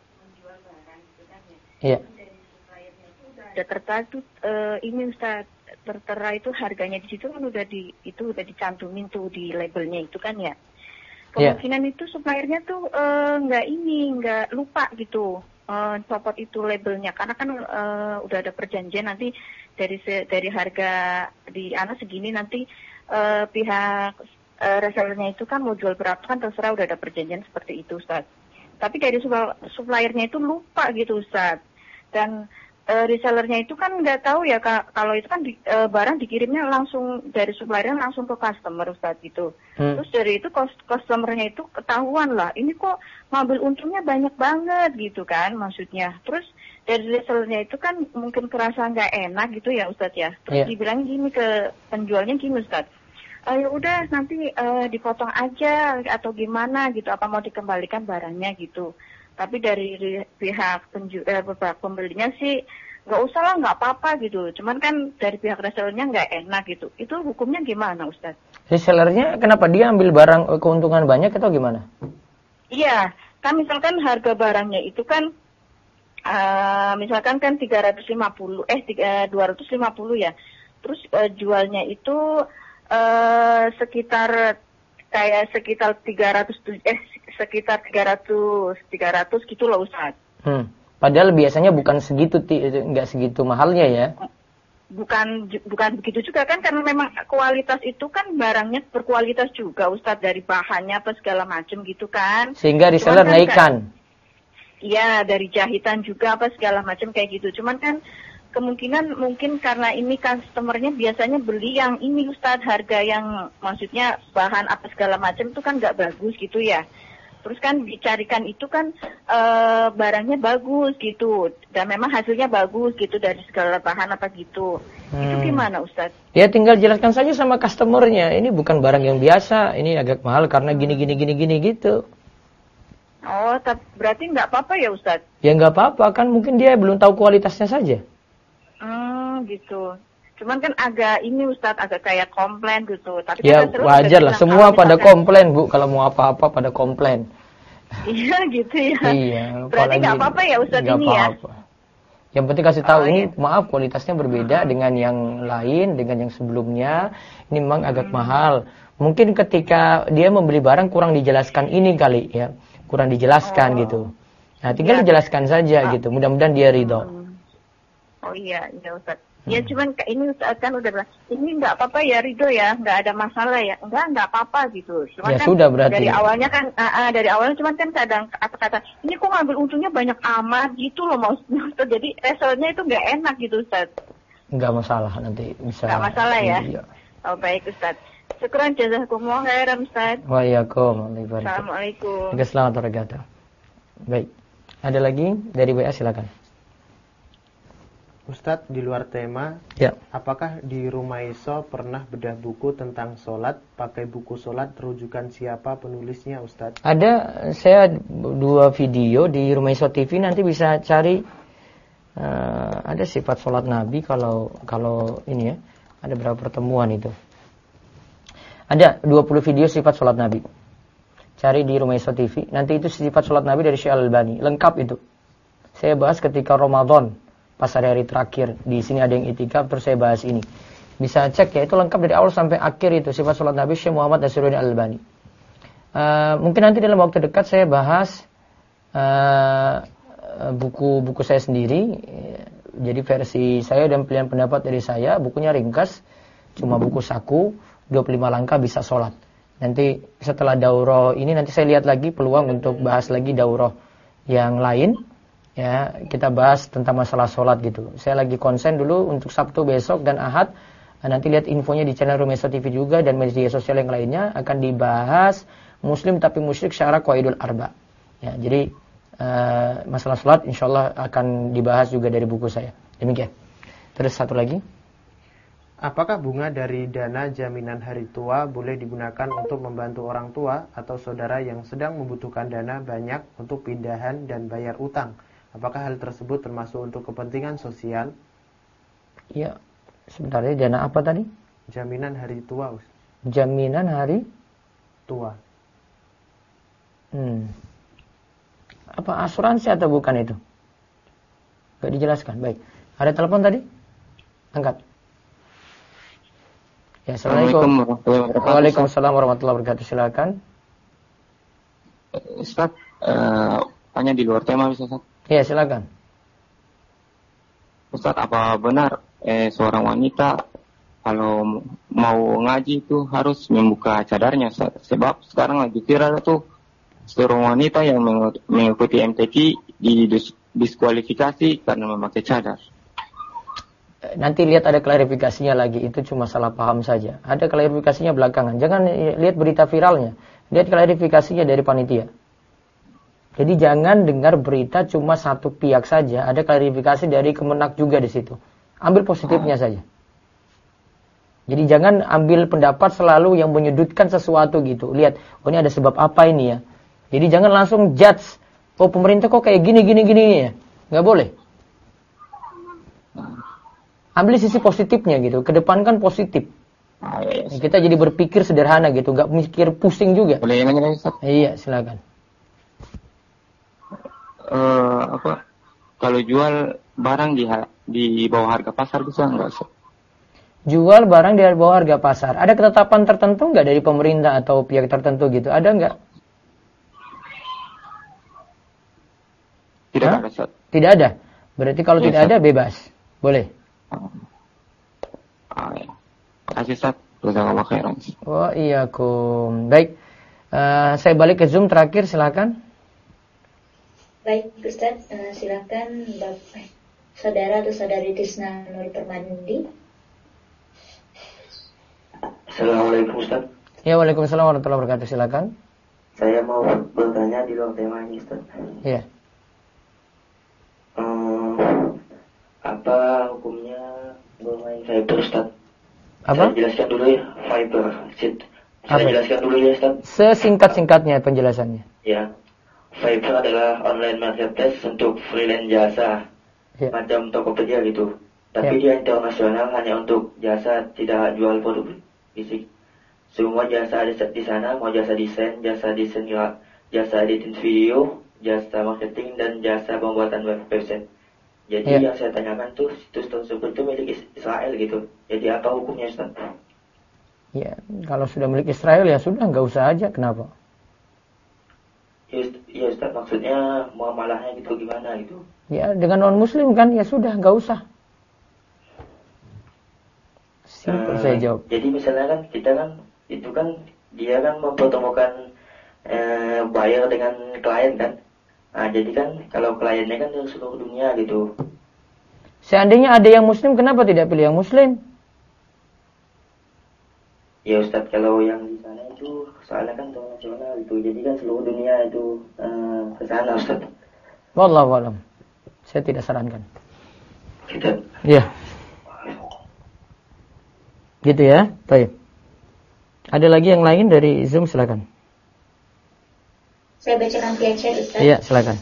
A: Iya.
F: Udah tertera itu ini Ustaz, tertera itu harganya di situ kan udah dicantumin tuh di labelnya itu kan ya. Kemungkinan itu suppliernya tuh nggak lupa gitu copot itu labelnya karena kan udah ada perjanjian nanti dari harga di segini nanti pihak resellernya itu kan mau jual berapa kan terserah, udah ada perjanjian seperti itu Ustaz. Tapi dari suppliernya itu lupa gitu Ustaz. Dan resellernya itu kan nggak tahu ya kalau itu kan barang dikirimnya langsung dari suppliernya langsung ke customer Ustaz gitu. Terus dari itu customernya itu ketahuan lah, ini kok ngambil untungnya banyak banget gitu kan maksudnya. Terus dari resellernya itu kan mungkin kerasa nggak enak gitu ya Ustaz ya. Terus dibilang gini ke penjualnya gini Ustaz. Ya udah nanti dipotong aja atau gimana gitu, apa mau dikembalikan barangnya gitu. Tapi dari pihak pembelinya sih nggak usah lah, nggak apa-apa gitu. Cuman kan dari pihak resellernya nggak enak gitu. Itu hukumnya gimana Ustaz?
A: Resellernya kenapa dia ambil barang keuntungan banyak atau gimana?
F: Iya, kan misalkan harga barangnya itu kan misalkan kan 250 ya. Terus jualnya itu sekitar 300 gitu loh Ustaz.
A: Padahal biasanya bukan segitu, nggak segitu mahalnya ya.
F: Bukan begitu juga kan, karena memang kualitas itu kan barangnya berkualitas juga Ustaz, dari bahannya apa segala macam gitu kan.
A: Sehingga reseller kan naikkan.
F: Iya, dari jahitan juga apa segala macam kayak gitu. Cuman kan kemungkinan mungkin karena ini customernya biasanya beli yang ini Ustaz, harga yang maksudnya bahan apa segala macam itu kan nggak bagus gitu ya. Terus kan dicarikan itu kan barangnya bagus gitu, dan memang hasilnya bagus gitu dari segala bahan apa gitu. Itu gimana Ustaz?
A: Ya tinggal jelaskan saja sama customernya, ini bukan barang yang biasa, ini agak mahal karena gini gitu.
F: Oh, berarti nggak apa-apa ya Ustaz?
A: Ya nggak apa-apa, kan mungkin dia belum tahu kualitasnya saja.
F: Gitu. Cuman kan agak ini Ustaz, agak kayak komplain gitu. Tapi
A: ya kan wajar lah, semua pada komplain Bu, kalau mau apa-apa pada komplain.
F: Iya gitu ya.
A: Iya.
F: Berarti nggak apa-apa ya Ustaz ini apa-apa.
A: Ya. Yang penting kasih tahu ini maaf kualitasnya berbeda dengan yang lain, dengan yang sebelumnya. Ini memang agak mahal. Mungkin ketika dia membeli barang kurang dijelaskan ini kali ya, kurang dijelaskan gitu. Nah tinggal dijelaskan saja gitu. Mudah-mudahan dia ridho.
F: Oh iya Ustaz. Ya cuman ini kan udah bilang, ini nggak apa-apa ya ridho ya, nggak ada masalah ya, nggak apa-apa gitu. Cuman
A: ya
F: kan
A: sudah berarti.
F: Dari awalnya cuman kan kadang kata-kata, ini kok ngambil untungnya banyak amat gitu loh maksudnya. Jadi reselnya itu nggak enak gitu Ustaz. Nggak
A: masalah nanti bisa.
F: Nggak masalah ya. Iya. Oh baik Ustaz. Syukran jazakumullah khairan Ustaz.
A: Waalaikumsalam.
F: Assalamualaikum.
A: Selamat warahmatullahi. Baik. Ada lagi dari WA silakan.
B: Ustadz, di luar tema, apakah di Rumah Iso pernah bedah buku tentang sholat, pakai buku sholat, rujukan siapa penulisnya Ustadz?
A: Ada, saya 2 video di Rumah Iso TV, nanti bisa cari, ada sifat sholat Nabi, kalau ini ya, ada berapa pertemuan itu. Ada 20 video sifat sholat Nabi. Cari di Rumah Iso TV, nanti itu sifat sholat Nabi dari Syekh Al-Albani, lengkap itu. Saya bahas ketika Ramadan. Pas hari-hari terakhir, di sini ada yang itikaf, terus saya bahas ini. Bisa cek ya, itu lengkap dari awal sampai akhir itu, sifat sholat Nabi Syekh Muhammad Nasiruddin Al-Albani. Mungkin nanti dalam waktu dekat saya bahas buku saya sendiri. Jadi versi saya dan pilihan pendapat dari saya. Bukunya ringkas, cuma buku saku, 25 langkah bisa sholat. Nanti setelah daurah ini nanti saya lihat lagi peluang untuk bahas lagi daurah yang lain. Ya, kita bahas tentang masalah sholat gitu. Saya lagi konsen dulu untuk Sabtu besok dan Ahad. Nanti lihat infonya di channel Rumeso TV juga dan media sosial yang lainnya akan dibahas Muslim tapi musyrik syara qaidul arba. Ya, jadi masalah sholat insyaallah akan dibahas juga dari buku saya. Demikian. Terus satu lagi.
B: Apakah bunga dari dana jaminan hari tua boleh digunakan untuk membantu orang tua atau saudara yang sedang membutuhkan dana banyak untuk pindahan dan bayar utang? Apakah hal tersebut termasuk untuk kepentingan sosial?
A: Ya, sebenarnya dana apa tadi?
B: Jaminan hari tua, Ustaz.
A: Jaminan hari
B: tua.
A: Apa asuransi atau bukan itu? Gak dijelaskan. Baik. Ada telepon tadi? Angkat. Ya, Assalamualaikum. Waalaikumsalam warahmatullahi wabarakatuh. Silakan.
G: Ustaz, tanya di luar tema bisa, Ustaz?
A: Ya, silakan.
G: Ustaz, apa benar seorang wanita kalau mau ngaji itu harus membuka cadarnya, Ustaz? Sebab sekarang lagi viral tuh seorang wanita yang mengikuti MTQ didiskualifikasi karena memakai cadar.
A: Nanti lihat ada klarifikasinya lagi, itu cuma salah paham saja. Ada klarifikasinya belakangan. Jangan lihat berita viralnya, lihat klarifikasinya dari panitia. Jadi jangan dengar berita cuma satu pihak saja, ada klarifikasi dari Kemenak juga di situ. Ambil positifnya saja. Jadi jangan ambil pendapat selalu yang menyudutkan sesuatu gitu. Lihat, oh ini ada sebab apa ini ya. Jadi jangan langsung judge, oh pemerintah kok kayak gini ya. Nggak boleh. Ambil sisi positifnya gitu, kedepankan positif. Kita jadi berpikir sederhana gitu, nggak mikir pusing juga.
G: Boleh nanya, Ustaz?
A: Iya, silakan.
G: Kalau jual barang di bawah harga pasar bisa nggak, Ustaz?
A: Jual barang di bawah harga pasar, ada ketetapan tertentu nggak dari pemerintah atau pihak tertentu gitu? Ada nggak?
G: Tidak ada, Ustaz.
A: Tidak ada. Berarti kalau tidak ada bebas, boleh.
G: Kasih, Ustaz. Jazakallahu khairan.
A: Oh iya, baik. Saya balik ke Zoom terakhir, silakan.
C: Baik, Ustaz, silakan Bapak, saudara atau saudari Tisna Nur Permandi.
H: Assalamualaikum, Ustaz.
A: Ya, waalaikumsalam warahmatullahi wabarakatuh. Silakan.
H: Saya mau bertanya di luar tema ini, Ustaz.
A: Iya.
H: Apa hukumnya bermain Viber, Ustaz?
A: Apa?
H: Saya jelaskan dulu ya, Viber. Saya jelaskan dulu ya, Ustaz.
A: Sesingkat-singkatnya penjelasannya.
H: Ya. Viber adalah online marketplace untuk freelance jasa. Ya. Macam Tokopedia gitu. Tapi dia internasional, hanya untuk jasa, tidak jual produk fisik. Semua jasa ada di sana, mau jasa desain, jasa editing video, jasa marketing, dan jasa pembuatan website. Jadi yang saya tanyakan tuh, situs tersebut itu milik Israel gitu. Jadi apa hukumnya, Ustaz?
A: Ya, kalau sudah milik Israel ya sudah, nggak usah aja. Kenapa?
H: Ya Ustaz, maksudnya muamalahnya gitu gimana gitu? Ya,
A: dengan non-muslim kan, ya sudah, nggak usah. Simpel saya jawab.
H: Jadi misalnya kan, kita kan, itu kan, dia kan mempertemukan buyer dengan klien kan. Nah, jadi kan kalau kliennya kan dari seluruh dunia gitu.
A: Seandainya ada yang muslim, kenapa tidak pilih yang muslim?
H: Ya Ustaz, kalau yang di sana itu soalnya kan internasional gitu. Jadi kan seluruh dunia itu ke sana, Ustaz.
A: Wallahu a'lam. Saya tidak sarankan.
H: Tidak.
A: Ya. Gitu ya. Baik. Ada lagi yang lain dari Zoom, silakan.
C: Saya bacakan via chat, Ustaz.
A: Iya, silakan.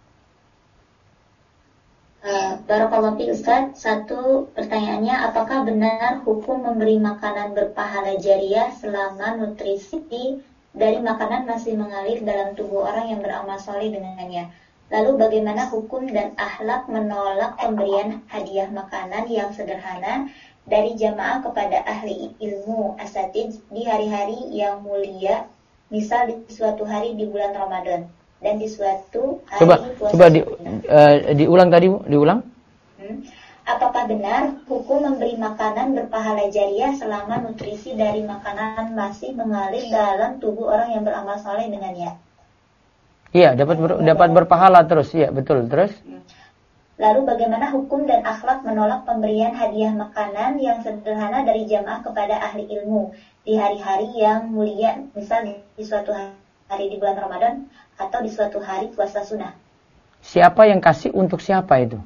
C: Barakallahu fiik, Ustaz. Satu pertanyaannya, apakah benar hukum memberi makanan berpahala jariah selama nutrisi dari makanan masih mengalir dalam tubuh orang yang beramal soleh dengannya? Lalu bagaimana hukum dan akhlak menolak pemberian hadiah makanan yang sederhana dari jamaah kepada ahli ilmu asatidz di hari-hari yang mulia misal di suatu hari di bulan Ramadan dan di suatu hari
A: Coba diulang tadi, diulang.
C: Apakah benar hukum memberi makanan berpahala jariah selama nutrisi dari makanan masih mengalir dalam tubuh orang yang beramal saleh dengannya?
A: Iya, dapat berpahala terus. Iya, betul. Terus?
C: Lalu bagaimana hukum dan akhlak menolak pemberian hadiah makanan yang sederhana dari jamaah kepada ahli ilmu di hari-hari yang mulia, misal di suatu hari di bulan Ramadan atau di suatu hari puasa sunnah?
A: Siapa yang kasih untuk siapa itu?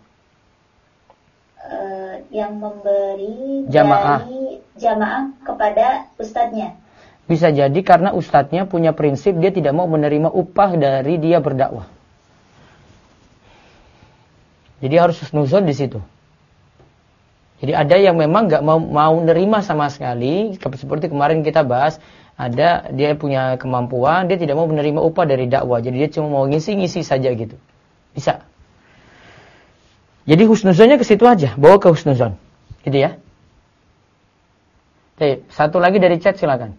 C: Yang memberi
A: jamaah.
C: Dari jamaah kepada ustadznya.
A: Bisa jadi karena ustadznya punya prinsip dia tidak mau menerima upah dari dia berdakwah. Jadi harus husnuzon di situ. Jadi ada yang memang nggak mau nerima sama sekali, seperti kemarin kita bahas, ada dia punya kemampuan, dia tidak mau menerima upah dari dakwah. Jadi dia cuma mau ngisi-ngisi saja gitu. Bisa. Jadi husnuzonnya ke situ aja, bawa ke husnuzon. Gitu ya. Oke, satu lagi dari chat silakan.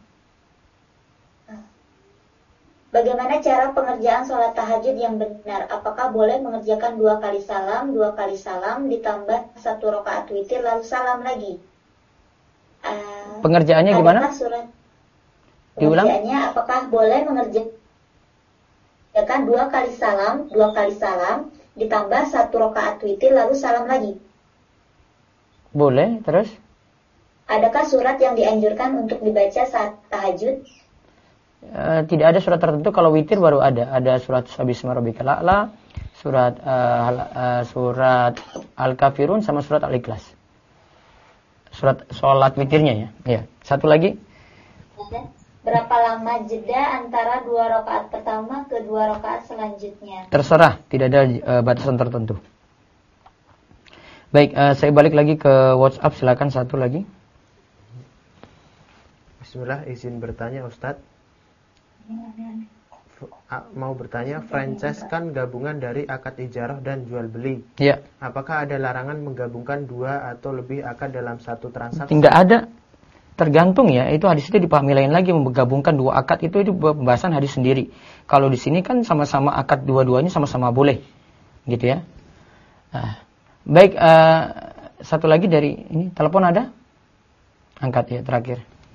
C: Bagaimana cara pengerjaan sholat tahajud yang benar? Apakah boleh mengerjakan 2 kali salam, ditambah 1 rakaat witir lalu salam lagi?
A: Pengerjaannya gimana?
C: Pengerjaannya apakah boleh mengerjakan 2 kali salam, ditambah 1 rakaat witir lalu salam lagi?
A: Boleh, terus?
C: Adakah surat yang dianjurkan untuk dibaca saat tahajud?
A: Tidak ada surat tertentu. Kalau witir baru ada surat Sabisma Rabbikal A'la, surat Al-Kafirun sama surat Al-Ikhlas. Surat sholat witirnya ya. Ya. Satu lagi.
C: Berapa lama jeda antara 2 rakaat pertama ke 2 rakaat selanjutnya?
A: Terserah, tidak ada batasan tertentu. Baik, saya balik lagi ke WhatsApp, silakan satu lagi.
B: Bismillah, izin bertanya Ustadz. Mau bertanya, franchise kan gabungan dari akad ijarah dan jual beli.
A: Iya.
B: Apakah ada larangan menggabungkan 2 atau lebih akad dalam satu transaksi?
A: Tidak ada. Tergantung ya. Itu hadis itu dipahami lain lagi, menggabungkan 2 akad itu pembahasan hadis sendiri. Kalau di sini kan sama-sama akad dua-duanya sama-sama boleh. Gitu ya. Nah, baik, satu lagi dari ini telepon ada? Angkat ya terakhir.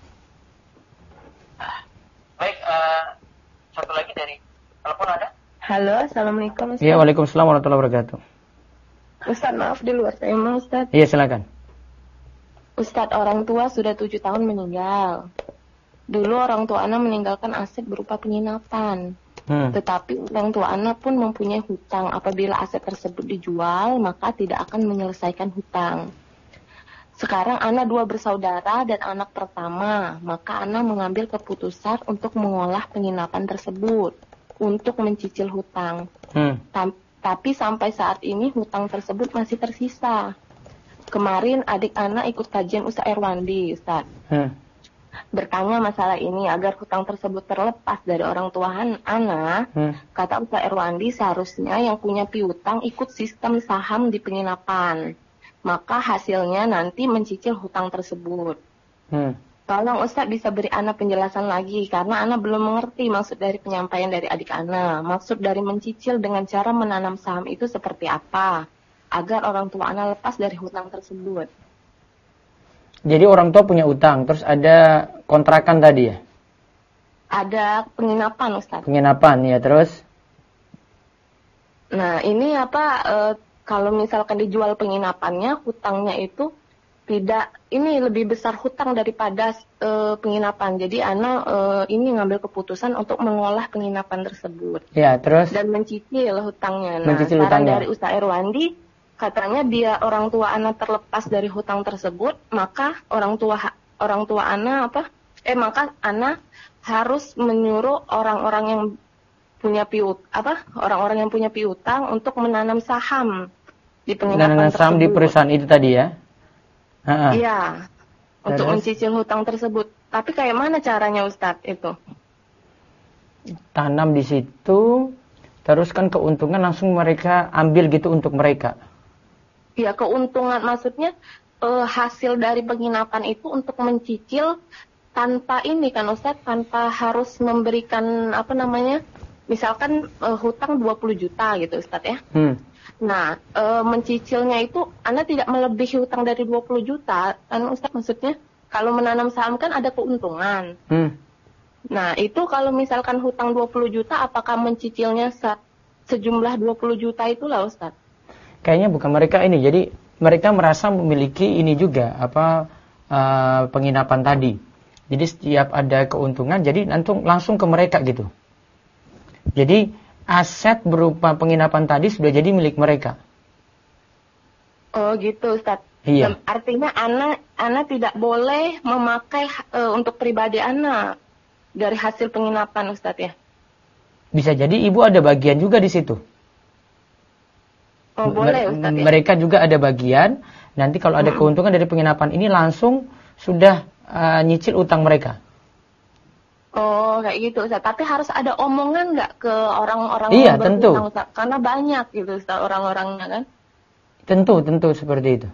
A: Baik, satu lagi dari telepon ada?
I: Halo, assalamualaikum Ustaz.
A: Iya, waalaikumsalam warahmatullahi wabarakatuh.
I: Ustaz, maaf di luar tema Ustaz.
A: Iya, silakan.
I: Ustaz, orang tua sudah 7 tahun meninggal. Dulu orang tua anak meninggalkan aset berupa penginapan. Tetapi orang tua anak pun mempunyai hutang. Apabila aset tersebut dijual, maka tidak akan menyelesaikan hutang. Sekarang anak 2 bersaudara dan anak pertama, maka anak mengambil keputusan untuk mengolah penginapan tersebut untuk mencicil hutang. Tapi sampai saat ini hutang tersebut masih tersisa. Kemarin adik anak ikut kajian Ustaz Erwandi, Ustaz. Bertanya masalah ini agar hutang tersebut terlepas dari orang tua anak. Kata Ustaz Erwandi seharusnya yang punya piutang ikut sistem saham di penginapan. Maka hasilnya nanti mencicil hutang tersebut. Tolong Ustaz bisa beri anak penjelasan lagi, karena anak belum mengerti maksud dari penyampaian dari adik anak. Maksud dari mencicil dengan cara menanam saham itu seperti apa, agar orang tua anak lepas dari hutang tersebut.
A: Jadi orang tua punya utang, terus ada kontrakan tadi ya?
I: Ada penginapan Ustaz.
A: Penginapan, ya terus?
I: Nah ini kalau misalkan dijual penginapannya, hutangnya itu tidak, ini lebih besar hutang daripada penginapan. Jadi anak ini ngambil keputusan untuk mengolah penginapan tersebut.
A: Ya, terus?
I: Dan mencicil hutangnya. Nah,
A: mencicil
I: saran
A: hutangnya
I: dari Ustaz Erwandi, katanya dia orang tua anak terlepas dari hutang tersebut, maka orang tua anak maka anak harus menyuruh orang-orang yang punya piutang untuk menanam saham di penginapan tersebut.
A: Saham di perusahaan itu tadi ya?
I: Iya, untuk mencicil hutang tersebut. Tapi kayak mana caranya Ustadz itu?
A: Tanam di situ, terus kan keuntungan langsung mereka ambil gitu untuk mereka.
I: Iya, keuntungan maksudnya hasil dari penginapan itu untuk mencicil tanpa ini kan Ustadz, tanpa harus memberikan misalkan hutang 20 juta gitu Ustadz ya. Nah, mencicilnya itu Anda tidak melebihi hutang dari 20 juta kan Ustadz, maksudnya kalau menanam saham kan ada keuntungan. Nah, itu kalau misalkan hutang 20 juta apakah mencicilnya sejumlah 20 juta itulah Ustadz?
A: Kayaknya bukan mereka ini, jadi mereka merasa memiliki ini juga penginapan tadi. Jadi setiap ada keuntungan jadi langsung ke mereka gitu. Jadi aset berupa penginapan tadi sudah jadi milik mereka.
I: Oh gitu Ustadz.
A: Iya.
I: Artinya Ana tidak boleh memakai untuk pribadi Ana dari hasil penginapan Ustadz ya?
A: Bisa jadi ibu ada bagian juga di situ.
I: Oh boleh Ustadz ya?
A: Mereka juga ada bagian. Nanti kalau ada keuntungan dari penginapan ini langsung sudah nyicil utang mereka.
I: Oh kayak gitu Ustaz. Tapi harus ada omongan nggak ke orang-orang
A: yang
I: berhutang
A: tentu.
I: Ustaz? Karena banyak gitu Ustaz orang-orangnya kan.
A: Tentu seperti itu.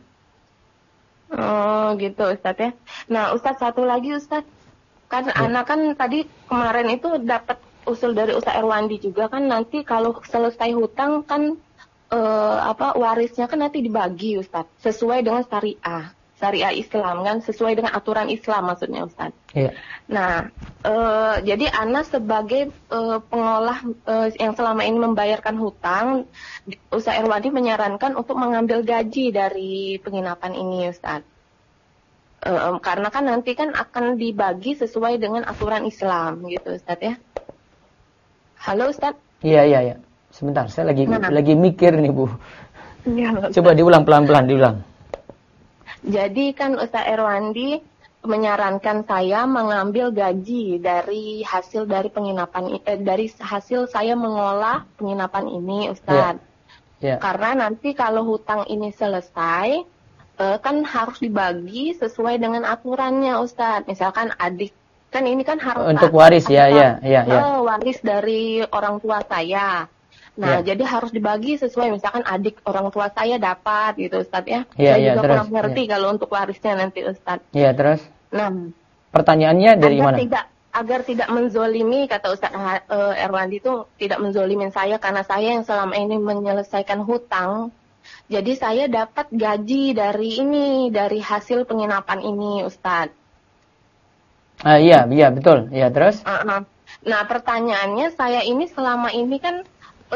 I: Oh gitu Ustaz ya. Nah Ustaz satu lagi Ustaz. Kan anak kan tadi kemarin itu dapat usul dari Ustaz Erwandi juga kan, nanti kalau selesai hutang kan warisnya kan nanti dibagi Ustaz. Sesuai dengan syariah Islam kan, sesuai dengan aturan Islam maksudnya Ustaz.
A: Iya.
I: Nah, jadi Ana sebagai pengolah yang selama ini membayarkan hutang, Ustaz Erwandi menyarankan untuk mengambil gaji dari penginapan ini Ustaz. Karena kan nanti kan akan dibagi sesuai dengan aturan Islam gitu Ustaz ya. Halo Ustaz?
A: Iya. Sebentar, saya lagi mikir nih Bu.
I: Ya,
A: coba diulang pelan-pelan, diulang.
I: Jadi kan Ustaz Erwandi menyarankan saya mengambil gaji dari hasil dari penginapan dari hasil saya mengolah penginapan ini Ustaz.
A: Yeah.
I: Karena nanti kalau hutang ini selesai kan harus dibagi sesuai dengan aturannya Ustaz. Misalkan adik kan ini kan harus
A: untuk waris
I: waris dari orang tua saya. Nah, jadi harus dibagi sesuai, misalkan adik orang tua saya dapat gitu Ustaz ya. Saya juga kurang ngerti kalau untuk warisnya nanti Ustaz.
A: Iya, terus?
I: Nah,
A: pertanyaannya dari mana?
I: Agar tidak menzolimi, kata Ustaz Erwandi itu tidak menzolimin saya karena saya yang selama ini menyelesaikan hutang. Jadi saya dapat gaji dari hasil penginapan ini Ustaz.
A: Iya betul. Iya, terus?
I: Nah, pertanyaannya saya ini selama ini kan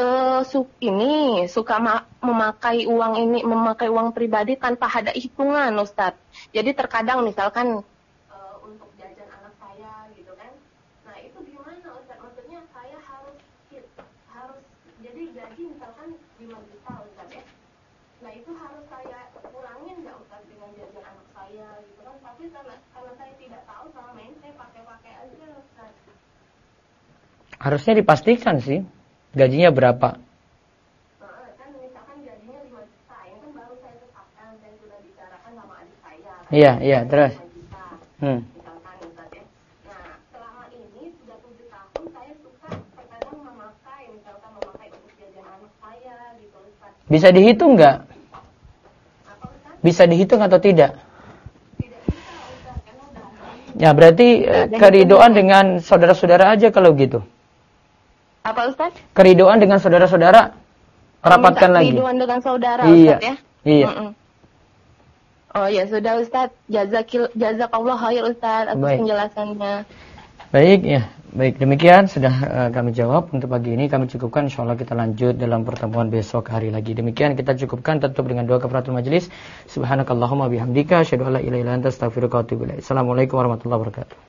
I: suka memakai uang pribadi tanpa ada hitungan Ustaz. Jadi terkadang misalkan untuk jajan anak saya gitu kan. Nah, itu gimana Ustaz? Maksudnya saya harus jadi gaji misalkan 5 juta Ustaz ya. Nah, itu harus saya kurangin enggak Ustaz dengan jajan anak saya gitu kan. Tapi karena saya tidak tahu selama ini saya pakai aja Ustaz.
A: Harusnya dipastikan sih. Gajinya berapa?
I: Kan misalkan gajinya 5 juta, yang kan baru saya tetapkan, saya sudah bicarakan sama adik saya.
A: Iya, terus?
I: 5 juta, misalkan Ustaz ya. Nah, selama ini sudah 7 tahun saya suka terkadang memakai untuk jajan anak saya gitu Ustaz.
A: Bisa dihitung nggak? Bisa dihitung atau tidak?
I: Tidak bisa Ustaz, karena udah.
A: Ya berarti keridoan dengan saudara-saudara aja kalau gitu.
I: Apa Ustaz?
A: Keridoan dengan saudara-saudara, rapatkan lagi.
I: Keridoan dengan saudara Ustaz ya?
A: Iya.
I: Oh ya sudah Ustaz, jazakallah khair Ustaz atas penjelasannya.
A: Baik, demikian sudah kami jawab untuk pagi ini. Kami cukupkan, insyaallah kita lanjut dalam pertemuan besok hari lagi. Demikian kita cukupkan, tutup dengan doa kafaratul majelis. Subhanakallahumma bihamdika asyhadu an la ilaha illa anta astaghfiruka wa atubu ilaik. Assalamualaikum warahmatullahi wabarakatuh.